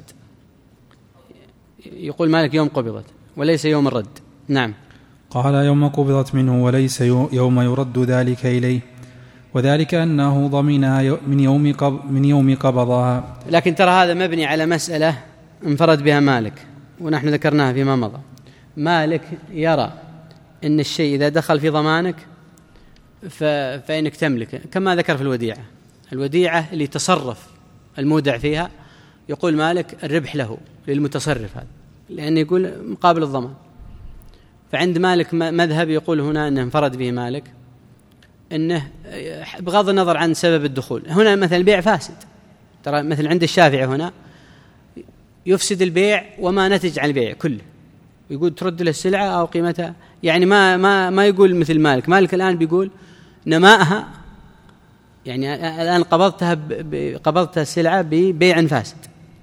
يقول مالك يوم قبضت وليس يوم الرد. نعم. قال: يوم قبضت منه وليس يوم يرد ذلك إليه، وذلك أنه ضمنها من يوم من يوم قبضها. لكن ترى هذا مبني على مسألة انفرد بها مالك ونحن ذكرناها فيما مضى. مالك يرى أن الشيء إذا دخل في ضمانك فإنك تملكه، كما ذكر في الوديعة. الوديعة اللي تصرف المودع فيها يقول مالك الربح له للمتصرف هذا، لأنه يقول مقابل الضمان. فعند مالك مذهب يقول هنا أنه انفرد به مالك، أنه بغض النظر عن سبب الدخول، هنا مثل البيع فاسد. ترى مثل عند الشافعي هنا يفسد البيع وما نتج عن البيع كله، يقول ترد له السلعة أو قيمتها، يعني ما ما ما يقول مثل مالك. مالك الآن بيقول نماءها، يعني الآن قبضتها قبضتها السلعة ببيع فاسد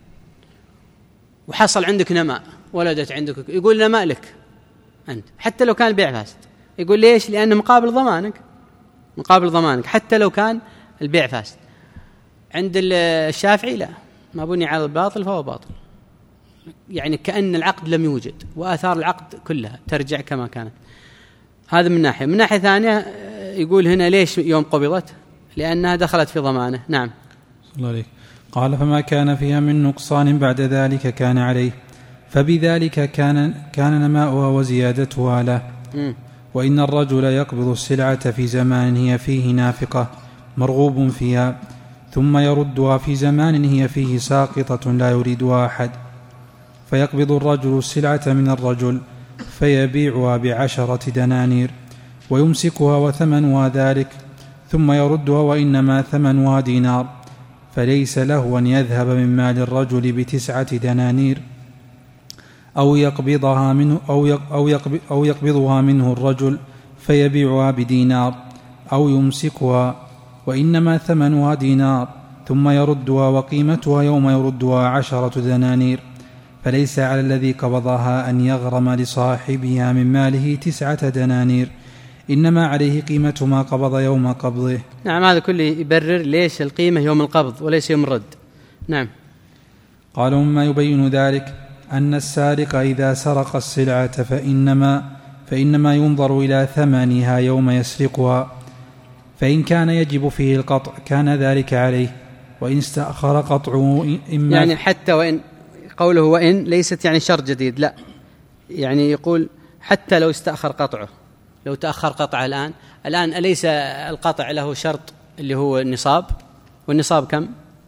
وحصل عندك نماء، ولدت عندك، يقول نماء لك أنت حتى لو كان البيع فاسد. يقول ليش؟ لأنه مقابل ضمانك، مقابل ضمانك حتى لو كان البيع فاسد. عند الشافعي لا، ما بني على الباطل فهو باطل، يعني كأن العقد لم يوجد وآثار العقد كلها ترجع كما كانت. هذا من ناحية. من ناحية ثانية يقول هنا ليش يوم قبضت؟ لأنها دخلت في ضمانه. نعم. صلى الله عليه. قال: فما كان فيها من نقصان بعد ذلك كان عليه، فبذلك كان كان نماؤها وزيادتها له. م. وإن الرجل يقبض السلعة في زمان هي فيه نافقة مرغوب فيها، ثم يردها في زمان هي فيه ساقطة لا يريدها أحد، فيقبض الرجل السلعة من الرجل فيبيعها بعشرة دنانير ويمسكها وثمنها ذلك، ثم يردها وإنما ثمنها دينار، فليس له أن يذهب من مال الرجل بتسعة دنانير أو يقبضها منه أو يقبضها منه الرجل فيبيعها بدينار أو يمسكها وإنما ثمنها دينار، ثم يردها وقيمتها يوم يردها عشرة دنانير، فليس على الذي قبضها أن يغرم لصاحبها من ماله تسعة دنانير، إنما عليه قيمة ما قبض يوم قبضه. نعم، هذا كله يبرر ليش القيمة يوم القبض وليس يوم الرد. نعم. قالوا مما يبين ذلك أن السارق إذا سرق السلعة فإنما, فإنما ينظر إلى ثمنها يوم يسرقها، فإن كان يجب فيه القطع كان ذلك عليه، وإن استأخر قطعه إما يعني حتى وإن قوله وإن ليست يعني شرط جديد، لا، يعني يقول حتى لو استأخر قطعه، لو تأخر قطعه الآن الآن أليس القطع له شرط اللي هو النصاب؟ والنصاب كم؟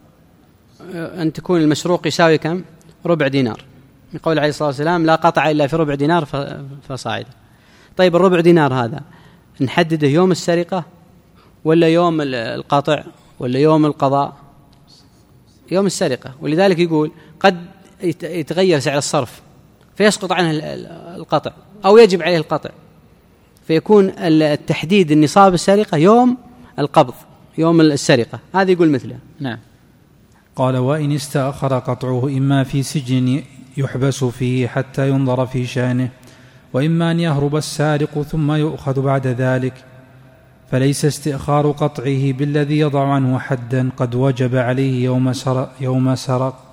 أن تكون المسروق يساوي كم؟ ربع دينار، يقول عليه الصلاة والسلام لا قطع إلا في ربع دينار فصاعدا. طيب الربع دينار هذا نحدده يوم السرقة ولا يوم القطع ولا يوم القضاء؟ يوم السرقة. ولذلك يقول قد يتغير سعر الصرف فيسقط عنه القطع أو يجب عليه القطع، فيكون التحديد النصاب السرقة يوم القبض، يوم السرقة. هذا يقول مثله. نعم. قال وإن استأخر قطعه إما في سجن يحبس فيه حتى ينظر في شأنه، وإما أن يهرب السارق ثم يؤخذ بعد ذلك، فليس استئخار قطعه بالذي يضع عنه حدا قد وجب عليه يوم سرق, يوم سرق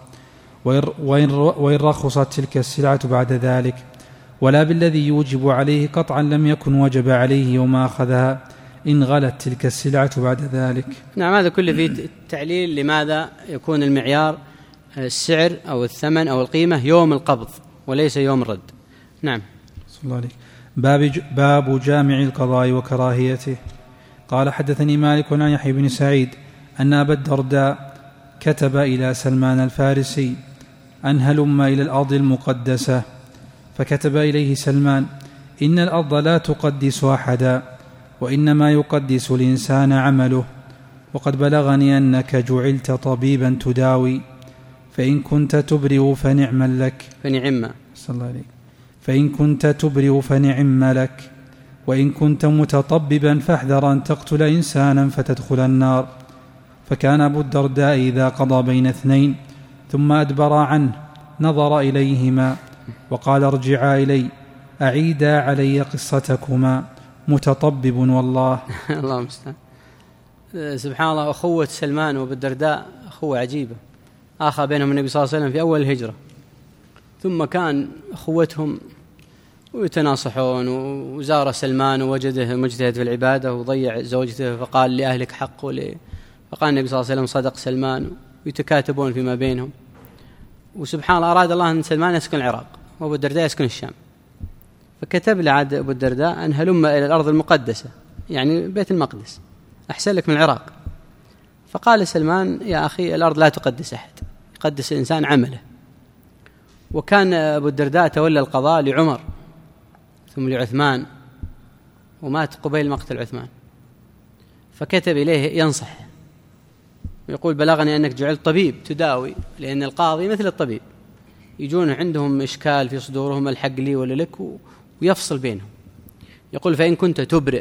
وإن رخصت تلك السلعة بعد ذلك، ولا بالذي يوجب عليه قطعا لم يكن وجب عليه يوم أخذها إن غلت تلك السلعة بعد ذلك. نعم. هذا كله في تعليل لماذا يكون المعيار السعر أو الثمن أو القيمة يوم القبض وليس يوم الرد. نعم. صلى الله عليه. باب, باب جامع القضاء وكراهيته. قال حدثني مالك عن يحيى بن سعيد أن أبا الدرداء كتب إلى سلمان الفارسي أن هلم إلى الأرض المقدسة، فكتب إليه سلمان إن الأرض لا تقدس أحدا، وإنما يقدس الإنسان عمله، وقد بلغني أنك جعلت طبيبا تداوي، فإن كنت تبرئ فنعم لك فنعم صلى الله عليه فإن كنت تبرئ فنعم لك، وإن كنت متطببا فاحذر أن تقتل إنسانا فتدخل النار. فكان أبو الدرداء إذا قضى بين اثنين ثم أدبر عنه نظر إليهما وقال ارجعا إلي أعيدا علي قصتكما متطبب والله. الله المستعان. سبحان الله. أخوة سلمان وأبو الدرداء أخوة عجيبة، آخى بينهم النبي صلى الله عليه وسلم في أول الهجرة، ثم كان أخوتهم ويتناصحون، وزار سلمان ووجده مجتهد في العبادة وضيع زوجته فقال لأهلك حق ولي، فقال النبي صلى الله عليه وسلم صدق سلمان، ويتكاتبون فيما بينهم. وسبحان الله أراد الله أن سلمان يسكن العراق وأبو الدرداء يسكن الشام، فكتب لعاد أبو الدرداء أن هلم إلى الأرض المقدسة، يعني بيت المقدس، أحسن لك من العراق. فقال سلمان يا أخي الأرض لا تقدس أحد، يقدس الإنسان عمله. وكان أبو الدرداء تولى القضاء لعمر ثم لعثمان، ومات قبيل مقتل عثمان، فكتب إليه ينصح ويقول بلغني أنك جعلت طبيب تداوي، لأن القاضي مثل الطبيب، يجون عندهم إشكال في صدورهم الحق لي ولا لك، ويفصل بينهم. يقول فإن كنت تبرئ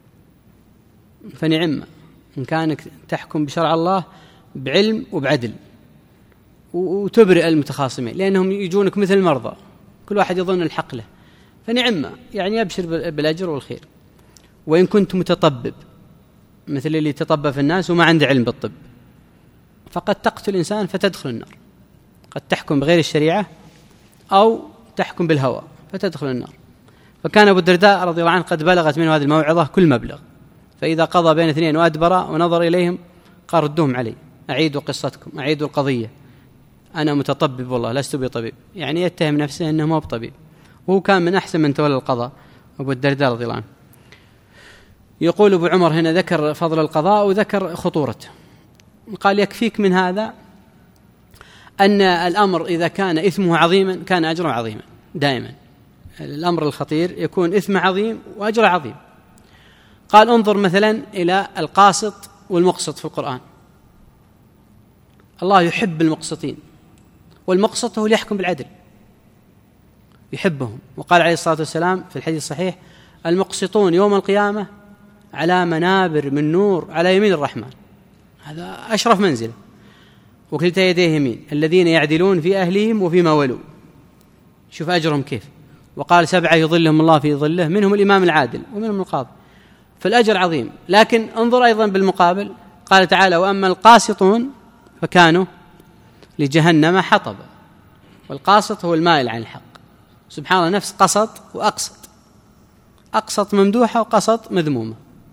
فنعم، إن كانك تحكم بشرع الله بعلم وبعدل وتبرئ المتخاصمين، لأنهم يجونك مثل المرضى كل واحد يظن الحق له، فنعم يعني يبشر بالأجر والخير. وإن كنت متطبب مثل اللي يتطبب في الناس وما عنده علم بالطب، فقد تقتل الإنسان فتدخل النار، قد تحكم بغير الشريعة أو تحكم بالهوى فتدخل النار. فكان أبو الدرداء رضي الله عنه قد بلغت منه هذه الموعظة كل مبلغ، فإذا قضى بين اثنين وأدبر ونظر إليهم قال ردوهم علي، أعيدوا قصتكم، أعيدوا القضية، أنا متطبب والله لست بطبيب، يعني يتهم نفسه أنه مو بطبيب، وهو كان من أحسن من تولى القضاء أبو الدرداء رضي الله عنه. يقول أبو عمر هنا ذكر فضل القضاء وذكر خطورته، قال يكفيك من هذا أن الأمر إذا كان إثمه عظيما كان أجره عظيما دائما. الأمر الخطير يكون إثمه عظيم وأجره عظيم. قال انظر مثلا إلى القاسط والمقسط في القرآن، الله يحب المقسطين، والمقسط هو اللي يحكم بالعدل يحبهم. وقال عليه الصلاة والسلام في الحديث الصحيح المقسطون يوم القيامة على منابر من نور على يمين الرحمن، هذا أشرف منزلة، وكلتا يديه يمين، الذين يعدلون في أهلهم وفيما ولوا، شوف أجرهم كيف. وقال سبعة يظلهم الله في ظله، منهم الإمام العادل ومنهم القاضي، فالأجر عظيم. لكن انظر أيضا بالمقابل، قال تعالى وأما القاسطون فكانوا لجهنم حطبا، والقاسط هو المائل عن الحق. سبحان الله، نفس قسط وأقسط، أقسط ممدوحة وقسط مذمومة.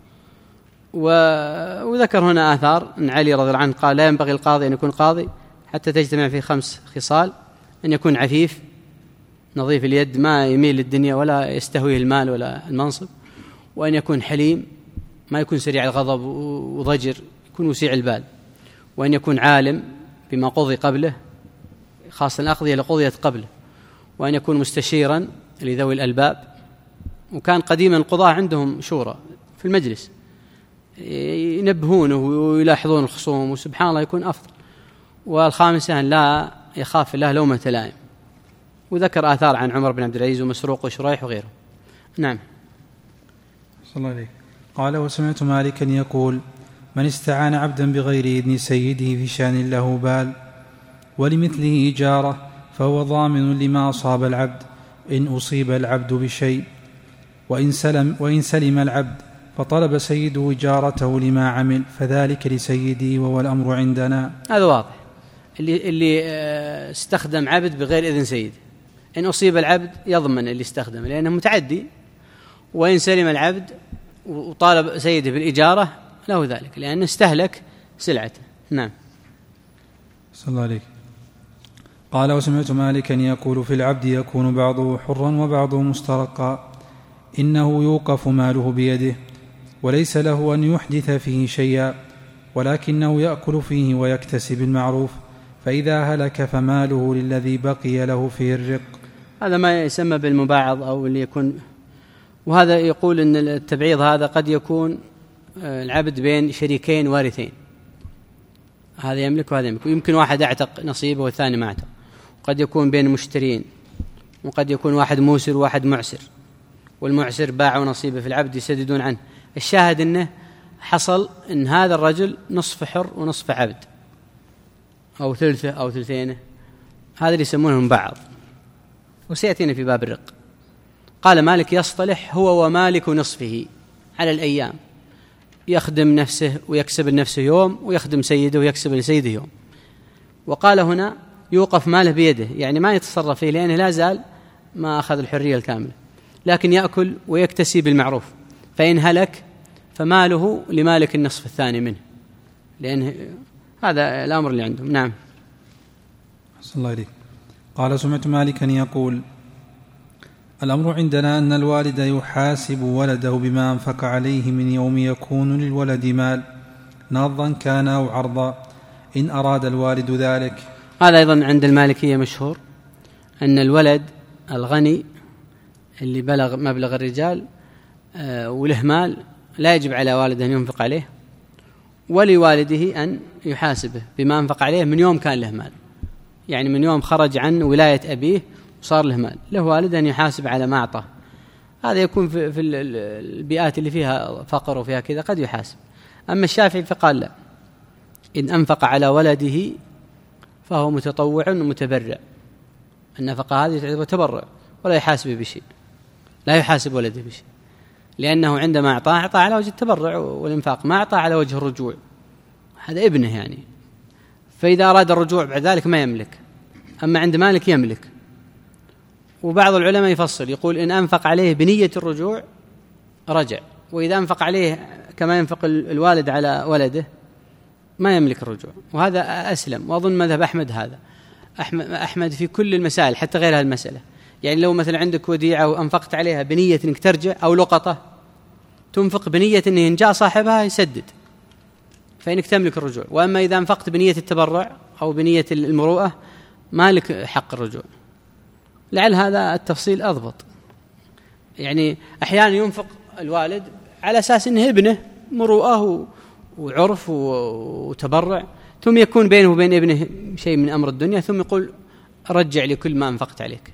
وذكر هنا آثار أن علي رضي الله عنه قال لا ينبغي القاضي أن يكون قاضي حتى تجتمع فيه خمس خصال: أن يكون عفيف، نظيف اليد ما يميل للدنيا ولا يستهويه المال ولا المنصب، وأن يكون حليم ما يكون سريع الغضب وضجر، يكون وسيع البال، وأن يكون عالم بما قضي قبله، خاصة الأقضية لقضيت قبله، وأن يكون مستشيرا لذوي الألباب. وكان قديما القضاة عندهم شورى في المجلس ينبهونه ويلاحظون الخصوم، وسبحان الله يكون أفضل. والخامسة أن لا يخاف الله لومة لائم. وذكر آثار عن عمر بن عبد العزيز ومسروق وشريح وغيره. نعم. صلى الله عليه. قال: وسمعت مالكا يقول: من استعان عبدا بغير إذن سيده في شأن له بال ولمثله إجارة فهو ضامن لما أصاب العبد إن أصيب العبد بشيء، وإن سلم, وإن سلم العبد فطلب سيده إجارته لما عمل فذلك لسيده وهو الأمر عندنا. هذا واضح. اللي, اللي استخدم عبد بغير إذن سيده، إن أصيب العبد يضمن اللي استخدم لأنه متعدي، وإن سلم العبد وطالب سيده بالإجارة له ذلك لأنه استهلك سلعته. نعم. صلى الله عليه. قال: وسمعت مالكا يقول: في العبد يكون بعضه حرا وبعضه مسترقا، إنه يوقف ماله بيده وليس له أن يحدث فيه شيئا، ولكنه يأكل فيه ويكتسب المعروف، فإذا هلك فماله للذي بقي له فيه الرق. هذا ما يسمى بالمباعض أو اللي يكون. وهذا يقول أن التبعيض هذا قد يكون العبد بين شريكين وارثين، هذا يملك وهذا يملك، ويمكن واحد أعتق نصيبه والثاني ما أعتق. وقد يكون بين مشترين، وقد يكون واحد موسر وواحد معسر، والمعسر باعوا نصيبه في العبد يسددون عنه. الشاهد أنه حصل أن هذا الرجل نصف حر ونصف عبد، أو ثلثه أو ثلثينه، هذا اللي يسمونه مبعض، وسيأتينا في باب الرق. قال مالك: يصطلح هو ومالك نصفه على الأيام، يخدم نفسه ويكسب لنفسه يوم، ويخدم سيده ويكسب لسيده يوم. وقال هنا: يوقف ماله بيده، يعني ما يتصرف فيه لأنه لا زال ما أخذ الحرية الكاملة، لكن يأكل ويكتسي بالمعروف، فإن هلك فماله لمالك النصف الثاني منه، لأن هذا الأمر اللي عندهم. نعم. صلى الله عليه. قال: سمعت مالكا يقول: الأمر عندنا أن الوالد يحاسب ولده بما أنفق عليه من يوم يكون للولد مال، ناضا كان أو عرضا، إن أراد الوالد ذلك. هذا أيضا عند المالكية مشهور، أن الولد الغني اللي بلغ مبلغ الرجال آه وله مال لا يجب على والده أن ينفق عليه، ولوالده أن يحاسبه بما أنفق عليه من يوم كان له مال، يعني من يوم خرج عن ولاية أبيه وصار له مال، له والد أن يحاسب على ما أعطاه. هذا يكون في, في البيئات اللي فيها فقر وفيها كذا قد يحاسب. أما الشافعي فقال لا، إن أنفق على ولده فهو متطوع ومتبرع، النفقة هذه تعتبر تبرع ولا يحاسب بشيء، لا يحاسب ولده بشيء، لأنه عندما أعطاه أعطاه على وجه التبرع والإنفاق، ما أعطاه على وجه الرجوع، هذا ابنه يعني. فإذا أراد الرجوع بعد ذلك ما يملك، أما عند مالك يملك. وبعض العلماء يفصل يقول إن أنفق عليه بنية الرجوع رجع، وإذا أنفق عليه كما ينفق الوالد على ولده ما يملك الرجوع، وهذا أسلم. وأظن مذهب أحمد هذا، أحمد في كل المسائل حتى غير هذه المسألة. يعني لو مثلا عندك وديعة وأنفقت عليها بنية أنك ترجع، أو لقطة تنفق بنية أنه إن جاء صاحبها يسدد، فإنك تملك الرجوع. وأما إذا أنفقت بنية التبرع أو بنية المروءة ما لك حق الرجوع. لعل هذا التفصيل أضبط. يعني أحيانا ينفق الوالد على أساس أنه ابنه مروءة وعرف وتبرع، ثم يكون بينه وبين ابنه شيء من أمر الدنيا، ثم يقول رجع لي كل ما أنفقت عليك،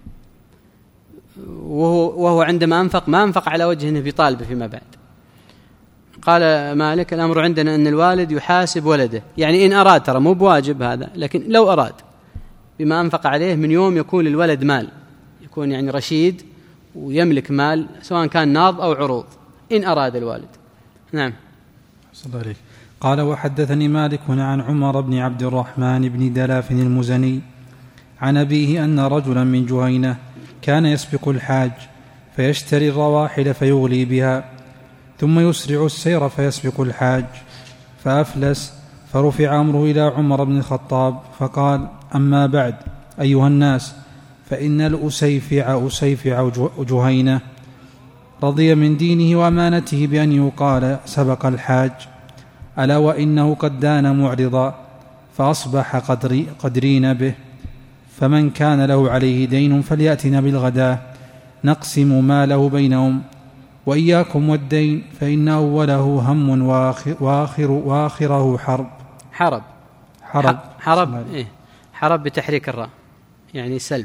وهو, وهو عندما أنفق ما أنفق على وجه أنه بيطالبه فيما بعد. قال مالك: الأمر عندنا أن الوالد يحاسب ولده، يعني إن أراد، ترى مو بواجب هذا، لكن لو أراد بما أنفق عليه من يوم يكون للولد مال، يكون يعني رشيد ويملك مال سواء كان ناض أو عروض، إن أراد الوالد. نعم. صلى الله عليه. قال: وحدثني مالك عن عمر بن عبد الرحمن بن دلاف المزني عن أبيه أن رجلا من جهينة كان يسبق الحاج فيشتري الرواحل فيغلي بها، ثم يسرع السير فيسبق الحاج، فأفلس، فرفع أمره إلى عمر بن الخطاب فقال: أما بعد أيها الناس، فإن الأسيفع أسيفع جهينة رضي من دينه وأمانته بأن يقال سبق الحاج، ألا وإنه قد دان معرضا فأصبح قدري قدرين به. فمن كان له عليه دين فليأتنا بالغداة نقسم ماله بينهم، وإياكم والدين فإن أوله هم وآخر وآخر وآخره حرب. حرب حرب حرب, إيه؟ حرب بتحريك الراء يعني سلب.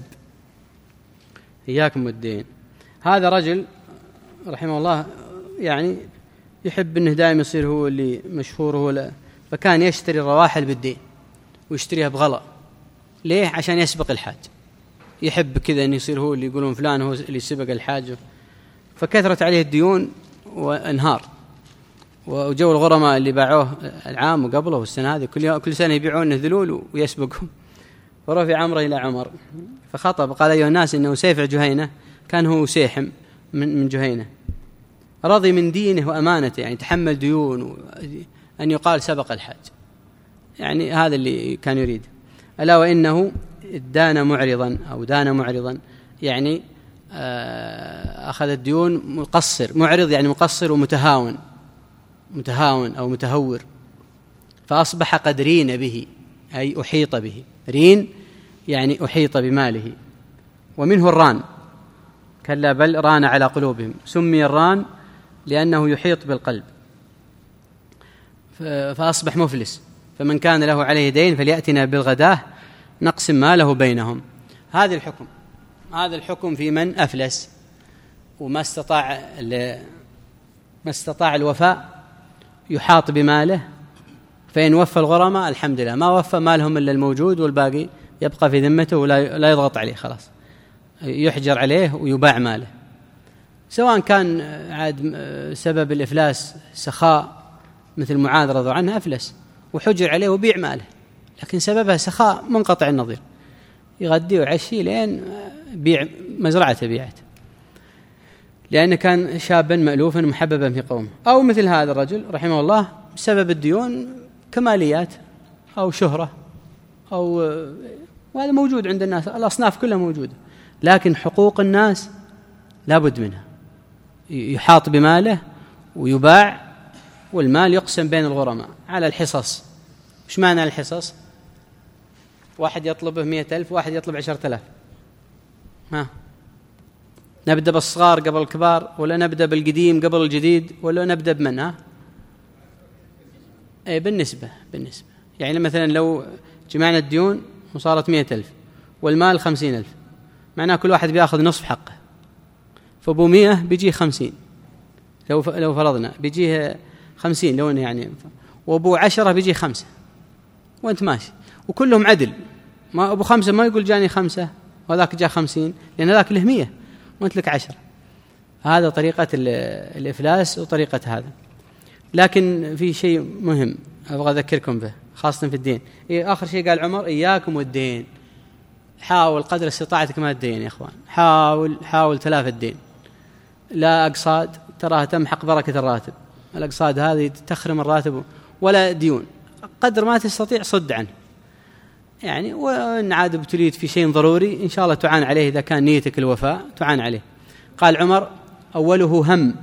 إياكم والدين. هذا رجل رحمه الله يعني يحب أنه دائما يصير هو اللي مشهور هو لا، فكان يشتري الرواحل بالدين ويشتريها بغلاء. ليه؟ عشان يسبق الحاج. يحب كذا أن يصير هو اللي يقولون فلان هو اللي سبق الحاج. فكثرت عليه الديون وانهار. وجو الغرماء اللي باعوه العام وقبله والسنة هذه كل كل سنة يبيعون ذلول ويسبقهم. ورفع عمره إلى عمر فخطب قال أيها الناس إنه سيفع جهينة كان هو سيحم من من جهينة رضي من دينه وأمانته، يعني تحمل ديون أن يقال سبق الحاج، يعني هذا اللي كان يريد. ألا وإنه دان معرضا أو دان معرضا يعني أخذ الديون مقصر. معرض يعني مقصر ومتهاون، متهاون أو متهور. فأصبح قد رين به أي أحيط به. رين يعني أحيط بماله، ومنه الران. كلا بل ران على قلوبهم. سمي الران لأنه يحيط بالقلب. فأصبح مفلس. فمن كان له عليه دين فليأتنا بالغداة نقسم ماله بينهم. هذا الحكم هذا الحكم في من أفلس وما استطاع ما استطاع الوفاء، يحاط بماله. فإن وفى الغرماء الحمد لله، ما وفى مالهم إلا الموجود والباقي يبقى في ذمته ولا لا يضغط عليه، خلاص يحجر عليه ويباع ماله. سواء كان عاد سبب الإفلاس سخاء مثل معاذ رضي الله عنه أفلس وحجر عليه وبيع ماله، لكن سببها سخاء منقطع النظير، يغدي ويعشي لين بيع مزرعته بيعت، لأنه كان شابا مألوفا محببا في قومه. أو مثل هذا الرجل رحمه الله بسبب الديون كماليات أو شهرة أو وهذا موجود عند الناس، الأصناف كلها موجودة، لكن حقوق الناس لا بد منها. يحاط بماله ويباع، والمال يقسم بين الغرماء على الحصص. وش معنى الحصص؟ واحد يطلبه مئة ألف، واحد يطلب عشرة آلاف. ها نبدأ بالصغار قبل الكبار، ولا نبدأ بالقديم قبل الجديد، ولا نبدأ بمن؟ ها أي بالنسبة بالنسبة يعني مثلا لو جمعنا الديون وصارت مئة ألف والمال خمسين ألف، معناه كل واحد بيأخذ نصف حقه. فأبو مئة بيجيه خمسين، لو لو فرضنا بيجيه خمسين لو يعني، وأبو عشرة بيجيه خمسة، وأنت ماشي وكلهم عدل. ما أبو خمسة ما يقول جاني خمسة وذاك جاء خمسين، لأن ذاك له مية وأنت لك عشرة. هذا طريقة الإفلاس وطريقة هذا. لكن في شيء مهم أبغى أذكركم به خاصة في الدين. إيه آخر شيء قال عمر إياكم والدين. حاول قدر استطاعتك ما الدين يا إخوان، حاول حاول تلافى الدين. لا أقصاد تراها تمحق بركة الراتب، الأقصاد هذه تخرم الراتب، ولا ديون. قدر ما تستطيع صد عنه يعني. وإن عاد ابتليت في شيء ضروري إن شاء الله تعان عليه، إذا كان نيتك الوفاء تعان عليه. قال عمر أوله هم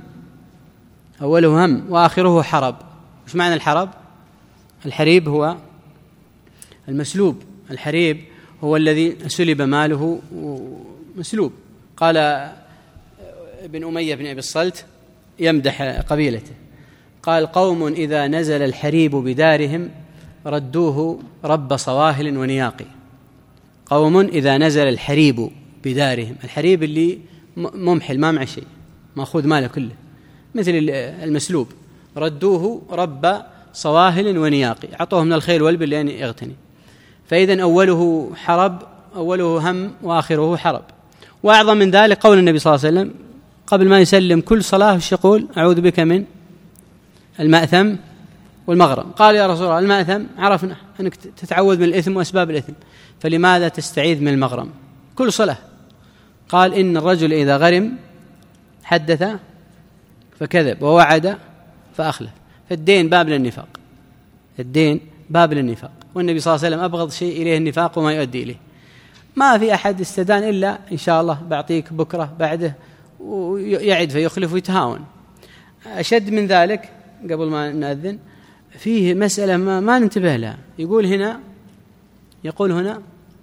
أوله هم وآخره حرب. وش معنى الحرب؟ الحريب هو المسلوب. الحريب هو الذي سلب ماله مسلوب. قال ابن أمية بن أبي الصلت يمدح قبيلته، قال قوم إذا نزل الحريب بدارهم ردوه رب صواهل ونياقي. قوم إذا نزل الحريب بدارهم، الحريب اللي ممحل ما مع شيء مأخوذ ماله كله مثل المسلوب، ردوه رب صواهل ونياقي، عطوه من الخيل والبل لأن يغتني. فإذن أوله حرب، أوله هم وآخره حرب. وأعظم من ذلك قول النبي صلى الله عليه وسلم قبل ما يسلم كل صلاة وش يقول؟ أعوذ بك من المأثم والمغرم. قال يا رسول الله المأثم عرفنا أنك تتعوذ من الإثم وأسباب الإثم، فلماذا تستعيذ من المغرم كل صلاة؟ قال إن الرجل إذا غرم حدث فكذب ووعد فأخلف. فالدين باب للنفاق، الدين باب للنفاق، والنبي صلى الله عليه وسلم أبغض شيء إليه النفاق وما يؤدي إليه. ما في أحد استدان إلا إن شاء الله بعطيك بكرة بعده، ويعد فيخلف ويتهاون. أشد من ذلك قبل ما نأذن فيه مسألة ما, ما ننتبه لها. يقول هنا يقول هنا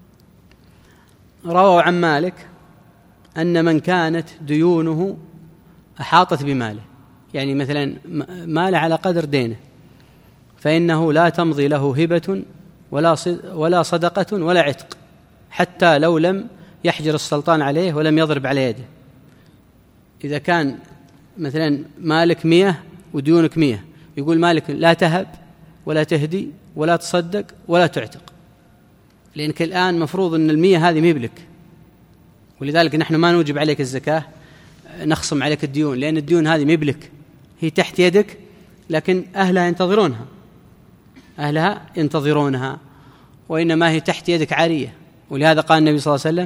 رووا عن مالك أن من كانت ديونه أحاطت بماله، يعني مثلا ماله على قدر دينه، فإنه لا تمضي له هبة ولا ولا صدقة ولا عتق حتى لو لم يحجر السلطان عليه ولم يضرب على يده. إذا كان مثلا مالك مية وديونك مية، يقول مالك لا تهب ولا تهدي ولا تصدق ولا تعتق، لأنك الآن مفروض أن المية هذه مبلك، ولذلك نحن ما نوجب عليك الزكاة، نخصم عليك الديون، لأن الديون هذه مبلك، هي تحت يدك، لكن أهلها ينتظرونها أهلها ينتظرونها وإنما هي تحت يدك عارية. ولهذا قال النبي صلى الله عليه وسلم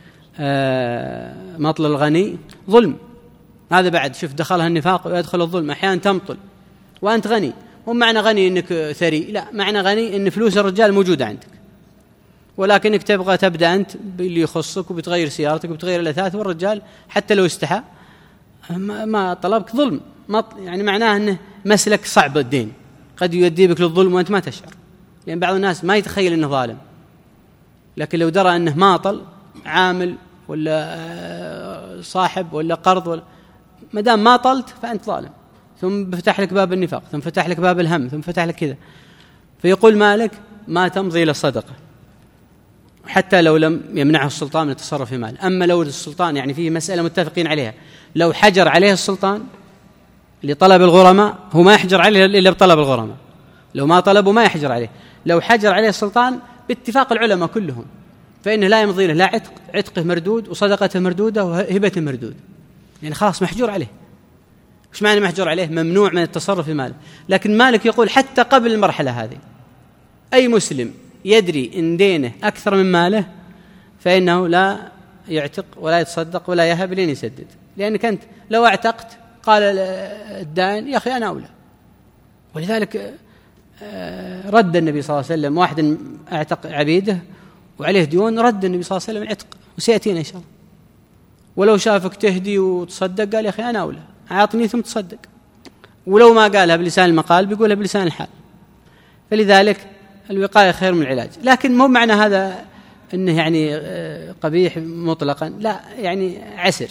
مطل الغني ظلم. هذا بعد شوف دخلها النفاق ويدخل الظلم. أحيانا تمطل وأنت غني، ومعنى غني إنك ثري، لا، معنى غني إن فلوس الرجال موجودة عندك، ولكنك تبغى تبدأ أنت باللي يخصك وبتغير سيارتك وبتغير الأثاث، والرجال حتى لو استحى ما طلبك ظلم، يعني معناه أنه مسلك صعب الدين، قد يؤدي بك للظلم وأنت ما تشعر، لأن يعني بعض الناس ما يتخيل أنه ظالم، لكن لو درى أنه ماطل عامل ولا صاحب ولا قرض ولا ما دام ما طلت فأنت ظالم، ثم فتح لك باب النفاق، ثم فتح لك باب الهم، ثم فتح لك كذا. فيقول مالك ما تمضي إلى الصدقة حتى لو لم يمنعه السلطان من التصرف في مال. أما لو السلطان، يعني فيه مسألة متفقين عليها، لو حجر عليه السلطان لطلب الغرماء، هو ما يحجر عليه إلا بطلب الغرماء، لو ما طلبوا ما يحجر عليه. لو حجر عليه السلطان باتفاق العلماء كلهم فإنه لا يمضي له لا عتق، عتقه مردود وصدقته مردودة وهبته مردود، يعني خلاص محجور عليه. وش معنى محجور عليه؟ ممنوع من التصرف في ماله. لكن مالك يقول حتى قبل المرحلة هذه أي مسلم يدري إن دينه أكثر من ماله فإنه لا يعتق ولا يتصدق ولا يهب لين يسدد، لأنك أنت لو اعتقت قال الدائن يا أخي أنا أولى. ولذلك رد النبي صلى الله عليه وسلم واحد اعتق عبيده وعليه ديون، رد النبي صلى الله عليه وسلم العتق، وسيأتينا إن شاء الله. ولو شافك تهدي وتصدق قال يا أخي أنا أولى، أعطني ثم تصدق. ولو ما قالها بلسان المقال بيقولها بلسان الحال. فلذلك الوقاية خير من العلاج. لكن مو معنى هذا أنه يعني قبيح مطلقا، لا، يعني عسر،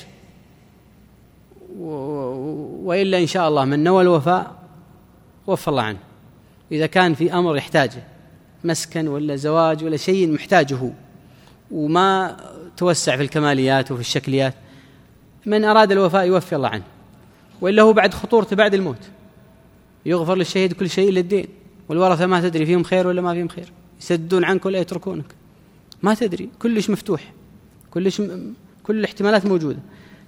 وإلا إن شاء الله من نوى الوفاء وفى الله عنه. إذا كان في أمر يحتاجه مسكن ولا زواج ولا شيء محتاجه وما توسع في الكماليات وفي الشكليات، من أراد الوفاء يوفي الله عنه. وإلا هو بعد خطورته بعد الموت يغفر للشهيد كل شيء إلا الدين، والورثة ما تدري فيهم خير ولا ما فيهم خير، يسدون عنك ولا يتركونك، ما تدري، كلش مفتوح، كلش م... كل الاحتمالات موجودة.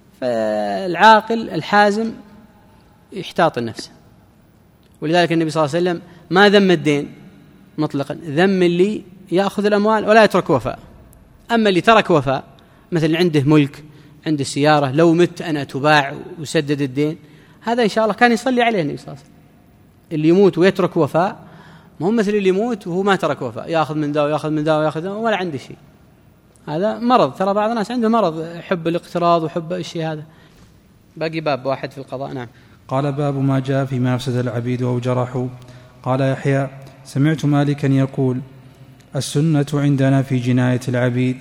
فالعاقل الحازم يحتاط النفس. ولذلك النبي صلى الله عليه وسلم ما ذم الدين مطلقا، ذم اللي يأخذ الأموال ولا يترك وفاء. أما اللي ترك وفاء، مثل عنده ملك، عنده سيارة، لو مت أنا تباع وسدد الدين، هذا إن شاء الله كان يصلي عليه النبي صلى الله عليه وسلم. اللي يموت ويترك وفاء ما هو مثل اللي يموت وهو ما ترك وفاء، يأخذ من ذا ويأخذ من ذا ويأخذ ذا ولا عنده شيء. هذا مرض، ترى بعض الناس عنده مرض، حب الاقتراض وحب الشيء هذا. باقي باب واحد في القضاء. نعم. قال باب ما جاء فيما أفسد العبيد أو جرحوا. قال يحيى سمعت مالكا يقول السنة عندنا في جناية العبيد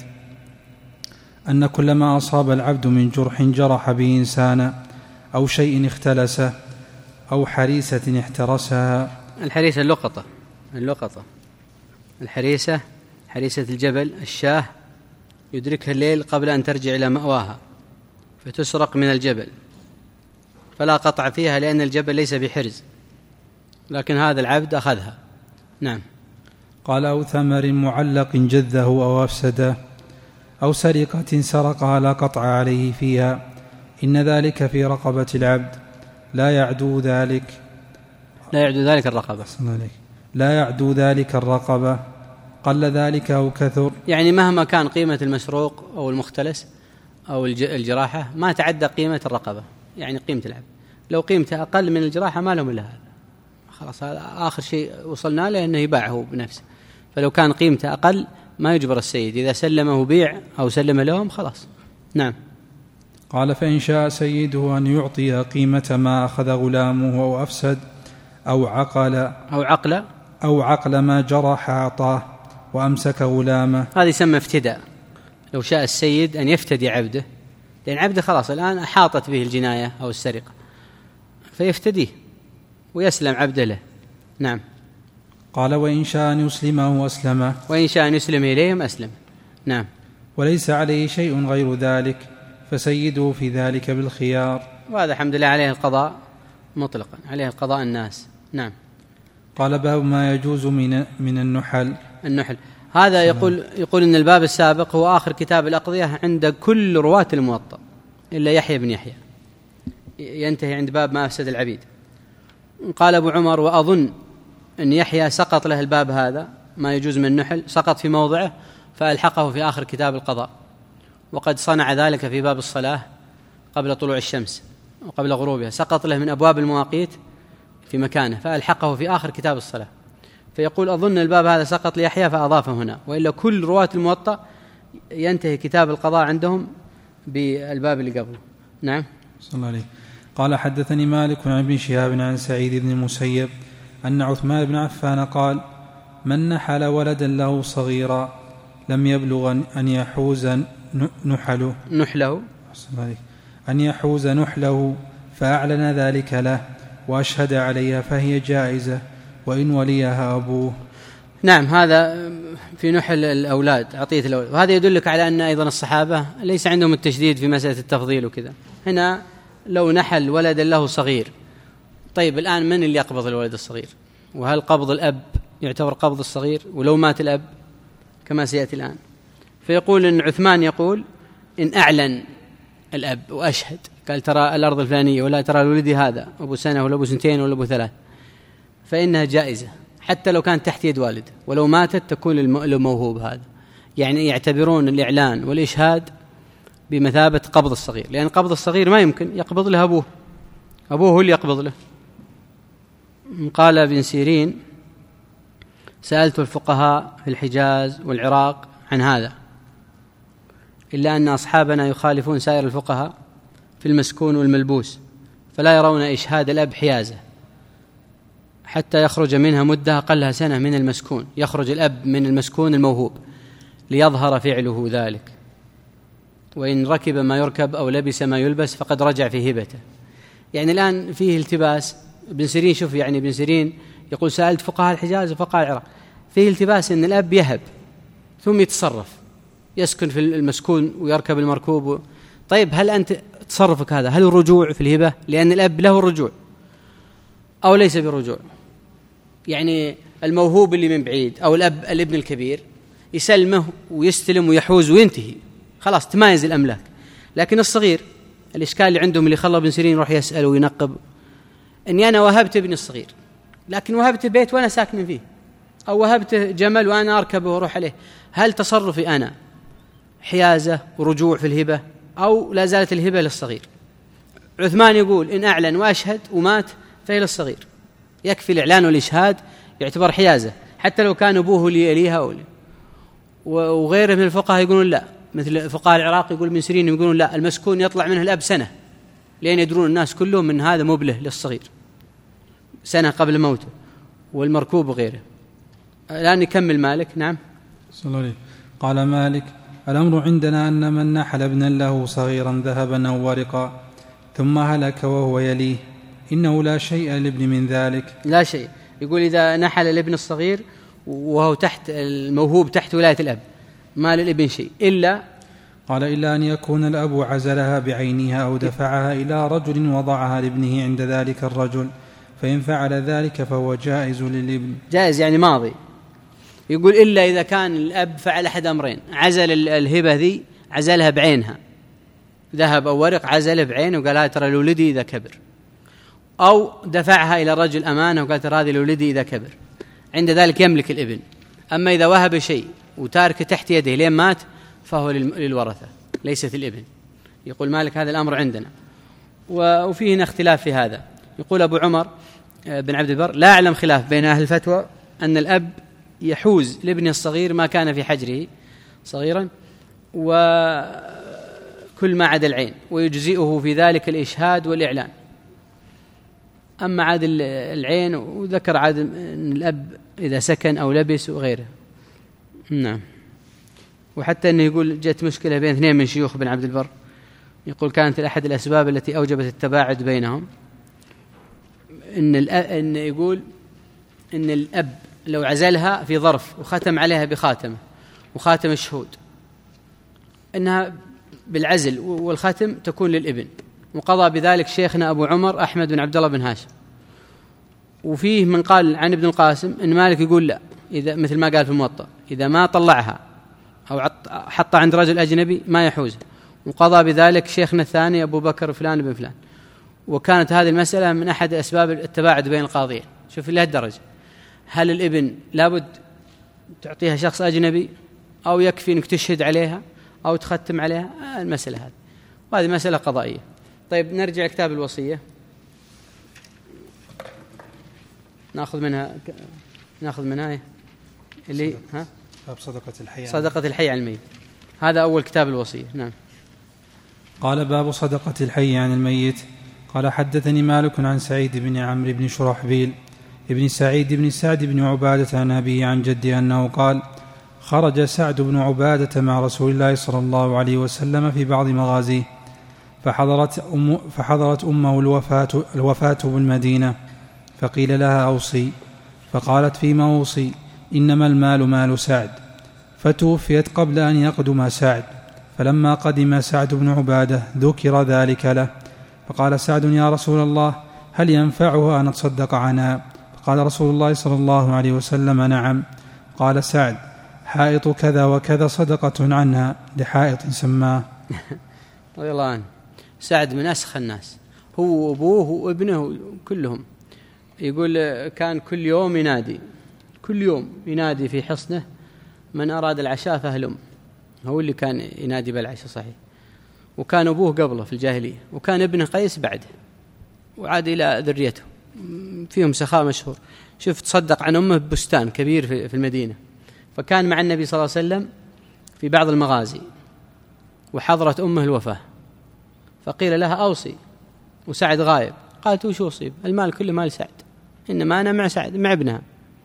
أن كل ما أصاب العبد من جرح جرح به إنسانا أو شيء اختلسه أو حريسة احترسها. الحريسة اللقطة، اللقطة الحريسة، حريسة الجبل، الشاه يدركها الليل قبل أن ترجع إلى مأواها فتسرق من الجبل، فلا قطع فيها لأن الجبل ليس بحرز، لكن هذا العبد أخذها. نعم. قال أو ثمر معلق جذه أو أفسده أو سرقة سرقها لا قطع عليه فيها، إن ذلك في رقبة العبد لا يعدو ذلك لا يعدو ذلك الرقبة لا يعدو ذلك الرقبة قل ذلك أو كثر، يعني مهما كان قيمة المسروق أو المختلس أو الجراحة ما تعدى قيمة الرقبة، يعني قيمة العبد لو قيمته أقل من الجراحة ما لهم إلا هذا، خلاص هذا آخر شيء وصلنا له أنه يباعه بنفسه. فلو كان قيمته أقل ما يجبر السيد، إذا سلمه بيع أو سلم لهم خلاص. نعم. قال فإن شاء سيده أن يعطي قيمة ما أخذ غلامه أو أفسد أو عقل أو عقل أو عقل ما جرح أعطاه وأمسك غلامه، هذا يسمى افتداء. لو شاء السيد أن يفتدي عبده، لأن عبده خلاص الآن أحاطت به الجناية أو السرقة، فيفتديه ويسلم عبده له. نعم. قال وإن شاء أن يسلمه أسلمه، وإن شاء أن يسلم إليهم أسلم. نعم. وليس عليه شيء غير ذلك فسيده في ذلك بالخيار. وهذا الحمد لله عليه القضاء مطلقا، عليه القضاء الناس. نعم. قال باب ما يجوز من من النحل. النحل هذا يقول يقول إن الباب السابق هو آخر كتاب الأقضية عند كل رواة الموطأ إلا يحيى بن يحيى، ينتهي عند باب ما أفسد العبيد. قال أبو عمر وأظن أن يحيى سقط له الباب هذا ما يجوز من النحل، سقط في موضعه فألحقه في آخر كتاب القضاء، وقد صنع ذلك في باب الصلاة قبل طلوع الشمس وقبل غروبها، سقط له من أبواب المواقيت في مكانه فألحقه في آخر كتاب الصلاة. فيقول أظن الباب هذا سقط ليحيى فأضافه هنا، وإلا كل رواة الموطأ ينتهي كتاب القضاء عندهم بالباب اللي قبله. نعم. صلى الله عليه. قال حدثني مالك عن ابن شهاب عن سعيد بن المسيب أن عثمان بن عفان قال من نحل ولدا له صغيرا لم يبلغ أن يحوز نحله نحله أن يحوز نحله فأعلن ذلك له وأشهد عليها فهي جائزة وإن وليها أبوه. نعم. هذا في نحل الأولاد، عطية الأولاد، وهذا يدلك على أن أيضا الصحابة ليس عندهم التشديد في مسألة التفضيل وكذا. هنا لو نحل ولدا له صغير، طيب الآن من اللي يقبض الولد الصغير؟ وهل قبض الأب يعتبر قبض الصغير؟ ولو مات الأب كما سيأتي الآن. فيقول إن عثمان يقول إن أعلن الأب وأشهد قال ترى الأرض الفلانية ولا ترى الولد هذا أبو سنة ولا أبو سنتين ولا أبو ثلاث، فإنها جائزة حتى لو كانت تحت يد والد، ولو ماتت تكون للموهوب هذا. يعني يعتبرون الإعلان والإشهاد بمثابة قبض الصغير، لأن قبض الصغير ما يمكن يقبض له أبوه، أبوه هو اللي يقبض له. قال ابن سيرين سألت الفقهاء في الحجاز والعراق عن هذا، إلا أن أصحابنا يخالفون سائر الفقهاء في المسكون والملبوس، فلا يرون إشهاد الأب حيازة حتى يخرج منها مدة أقلها سنة من المسكون، يخرج الأب من المسكون الموهوب ليظهر فعله ذلك، وإن ركب ما يركب أو لبس ما يلبس فقد رجع في هبته. يعني الآن فيه التباس. ابن سيرين شوف، يعني ابن سيرين يقول سألت فقهاء الحجاز وفقهاء العراق، فيه التباس أن الأب يهب ثم يتصرف، يسكن في المسكون ويركب المركوب. طيب هل أنت تصرفك هذا هل الرجوع في الهبة؟ لأن الأب له الرجوع أو ليس بالرجوع؟ يعني الموهوب اللي من بعيد أو الأب الابن الكبير يسلمه ويستلم ويحوز وينتهي، خلاص تمايز الأملاك. لكن الصغير الإشكال اللي عندهم اللي خلى ابن سيرين يروح يسأل وينقب، أني أنا وهبت ابن الصغير لكن وهبت بيت وأنا ساكن فيه، أو وهبت جمل وأنا أركبه وأروح عليه، هل تصرفي أنا حيازة ورجوع في الهبة أو لا زالت الهبة للصغير؟ عثمان يقول إن أعلن وأشهد ومات فهي للصغير، يكفي الإعلان والإشهاد يعتبر حيازة حتى لو كان أبوه اللي يليها أولي. وغيره من الفقهاء يقولون لا، مثل فقهاء العراق يقول ابن سيرين يقولون لا، المسكون يطلع منه الأب سنة، لأن يدرون الناس كلهم من هذا مبله للصغير سنة قبل موته، والمركوب وغيره. الآن يكمل مالك. نعم. صلى الله عليه. قال مالك الأمر عندنا أن من نحل ابنا له صغيرا ذهبا أو ورقا ثم هلك وهو يليه إنه لا شيء للابن من ذلك. لا شيء. يقول إذا نحل الابن الصغير وهو تحت الموهوب تحت ولاية الأب ما للابن شيء، إلا قال إلا أن يكون الأب عزلها بعينها أو دفعها إلى رجل وضعها لابنه عند ذلك الرجل، فإن فعل ذلك فهو جائز للابن. جائز يعني ماضي. يقول إلا إذا كان الأب فعل أحد أمرين، عزل الهبة ذي عزلها بعينها، ذهب أو ورق عزله بعينه وقال هذا ترى لولدي إذا كبر، أو دفعها إلى رجل أمانة وقال ترى هذه لولدي إذا كبر، عند ذلك يملك الابن. أما إذا وهب شيء وتارك تحت يده لين مات فهو للورثة ليست الابن. يقول مالك هذا الأمر عندنا. وفيه هنا اختلاف في هذا. يقول أبو عمر بن عبد البر لا أعلم خلاف بين أهل الفتوى أن الأب يحوز لابنه الصغير ما كان في حجره صغيرا وكل ما عدا العين، ويجزئه في ذلك الإشهاد والإعلان. أما عاد العين وذكر عاد أن الأب إذا سكن أو لبس وغيره. نعم. وحتى أنه يقول جاءت مشكلة بين اثنين من شيوخ ابن عبد البر، يقول كانت أحد الأسباب التي أوجبت التباعد بينهم إن إن يقول إن الأب لو عزلها في ظرف وختم عليها بخاتمة وخاتم الشهود إنها بالعزل والختم تكون للابن، وقضى بذلك شيخنا أبو عمر أحمد بن عبد الله بن هاشم. وفيه من قال عن ابن القاسم إن مالك يقول لا، إذا مثل ما قال في الموطأ إذا ما طلعها أو حطها عند رجل أجنبي ما يحوز، وقضى بذلك شيخنا الثاني أبو بكر فلان بن فلان. وكانت هذه المسألة من أحد أسباب التباعد بين القاضيين. شوف لهالدرجة، هل الابن لابد تعطيها شخص أجنبي أو يكفي أنك تشهد عليها أو تختم عليها؟ المسألة هذه، وهذه مسألة قضائية. طيب نرجع كتاب الوصية، نأخذ منها نأخذ منها اللي ها باب صدقة الحي صدقة الحي عن الميت. هذا أول كتاب الوصية. نعم. قال باب صدقة الحي عن الميت. قال حدثني مالك عن سعيد بن عمرو بن شرحبيل ابن سعيد بن سعد بن عبادة عن أبيه عن جده أنه قال خرج سعد بن عبادة مع رسول الله صلى الله عليه وسلم في بعض مغازيه، فحضرت, أم فحضرت أمه الوفاة, الوفاة بالمدينة، فقيل لها أوصي، فقالت فيما أوصي؟ إنما المال مال سعد. فتوفيت قبل أن يقدم سعد، فلما قدم سعد بن عبادة ذكر ذلك له، فقال سعد يا رسول الله هل ينفعها أن أتصدق عنها؟ فقال رسول الله صلى الله عليه وسلم نعم. قال سعد حائط كذا وكذا صدقة عنها لحائط سماه. رضي الله عنه. سعد من أسخى الناس، هو وأبوه وابنه كلهم. يقول كان كل يوم ينادي كل يوم ينادي في حصنه من أراد العشاء فهلم، هو اللي كان ينادي بالعشاء صحيح. وكان أبوه قبله في الجاهلية، وكان ابنه قيس بعده، وعاد إلى ذريته فيهم سخاء مشهور. شوف تصدق عن أمه ببستان كبير في المدينة. فكان مع النبي صلى الله عليه وسلم في بعض المغازي وحضرت أمه الوفاة، فقيل لها أوصي، وسعد غايب. قالت وش أوصي؟ المال كله مال سعد، إنما أنا مع سعد مع ابنها.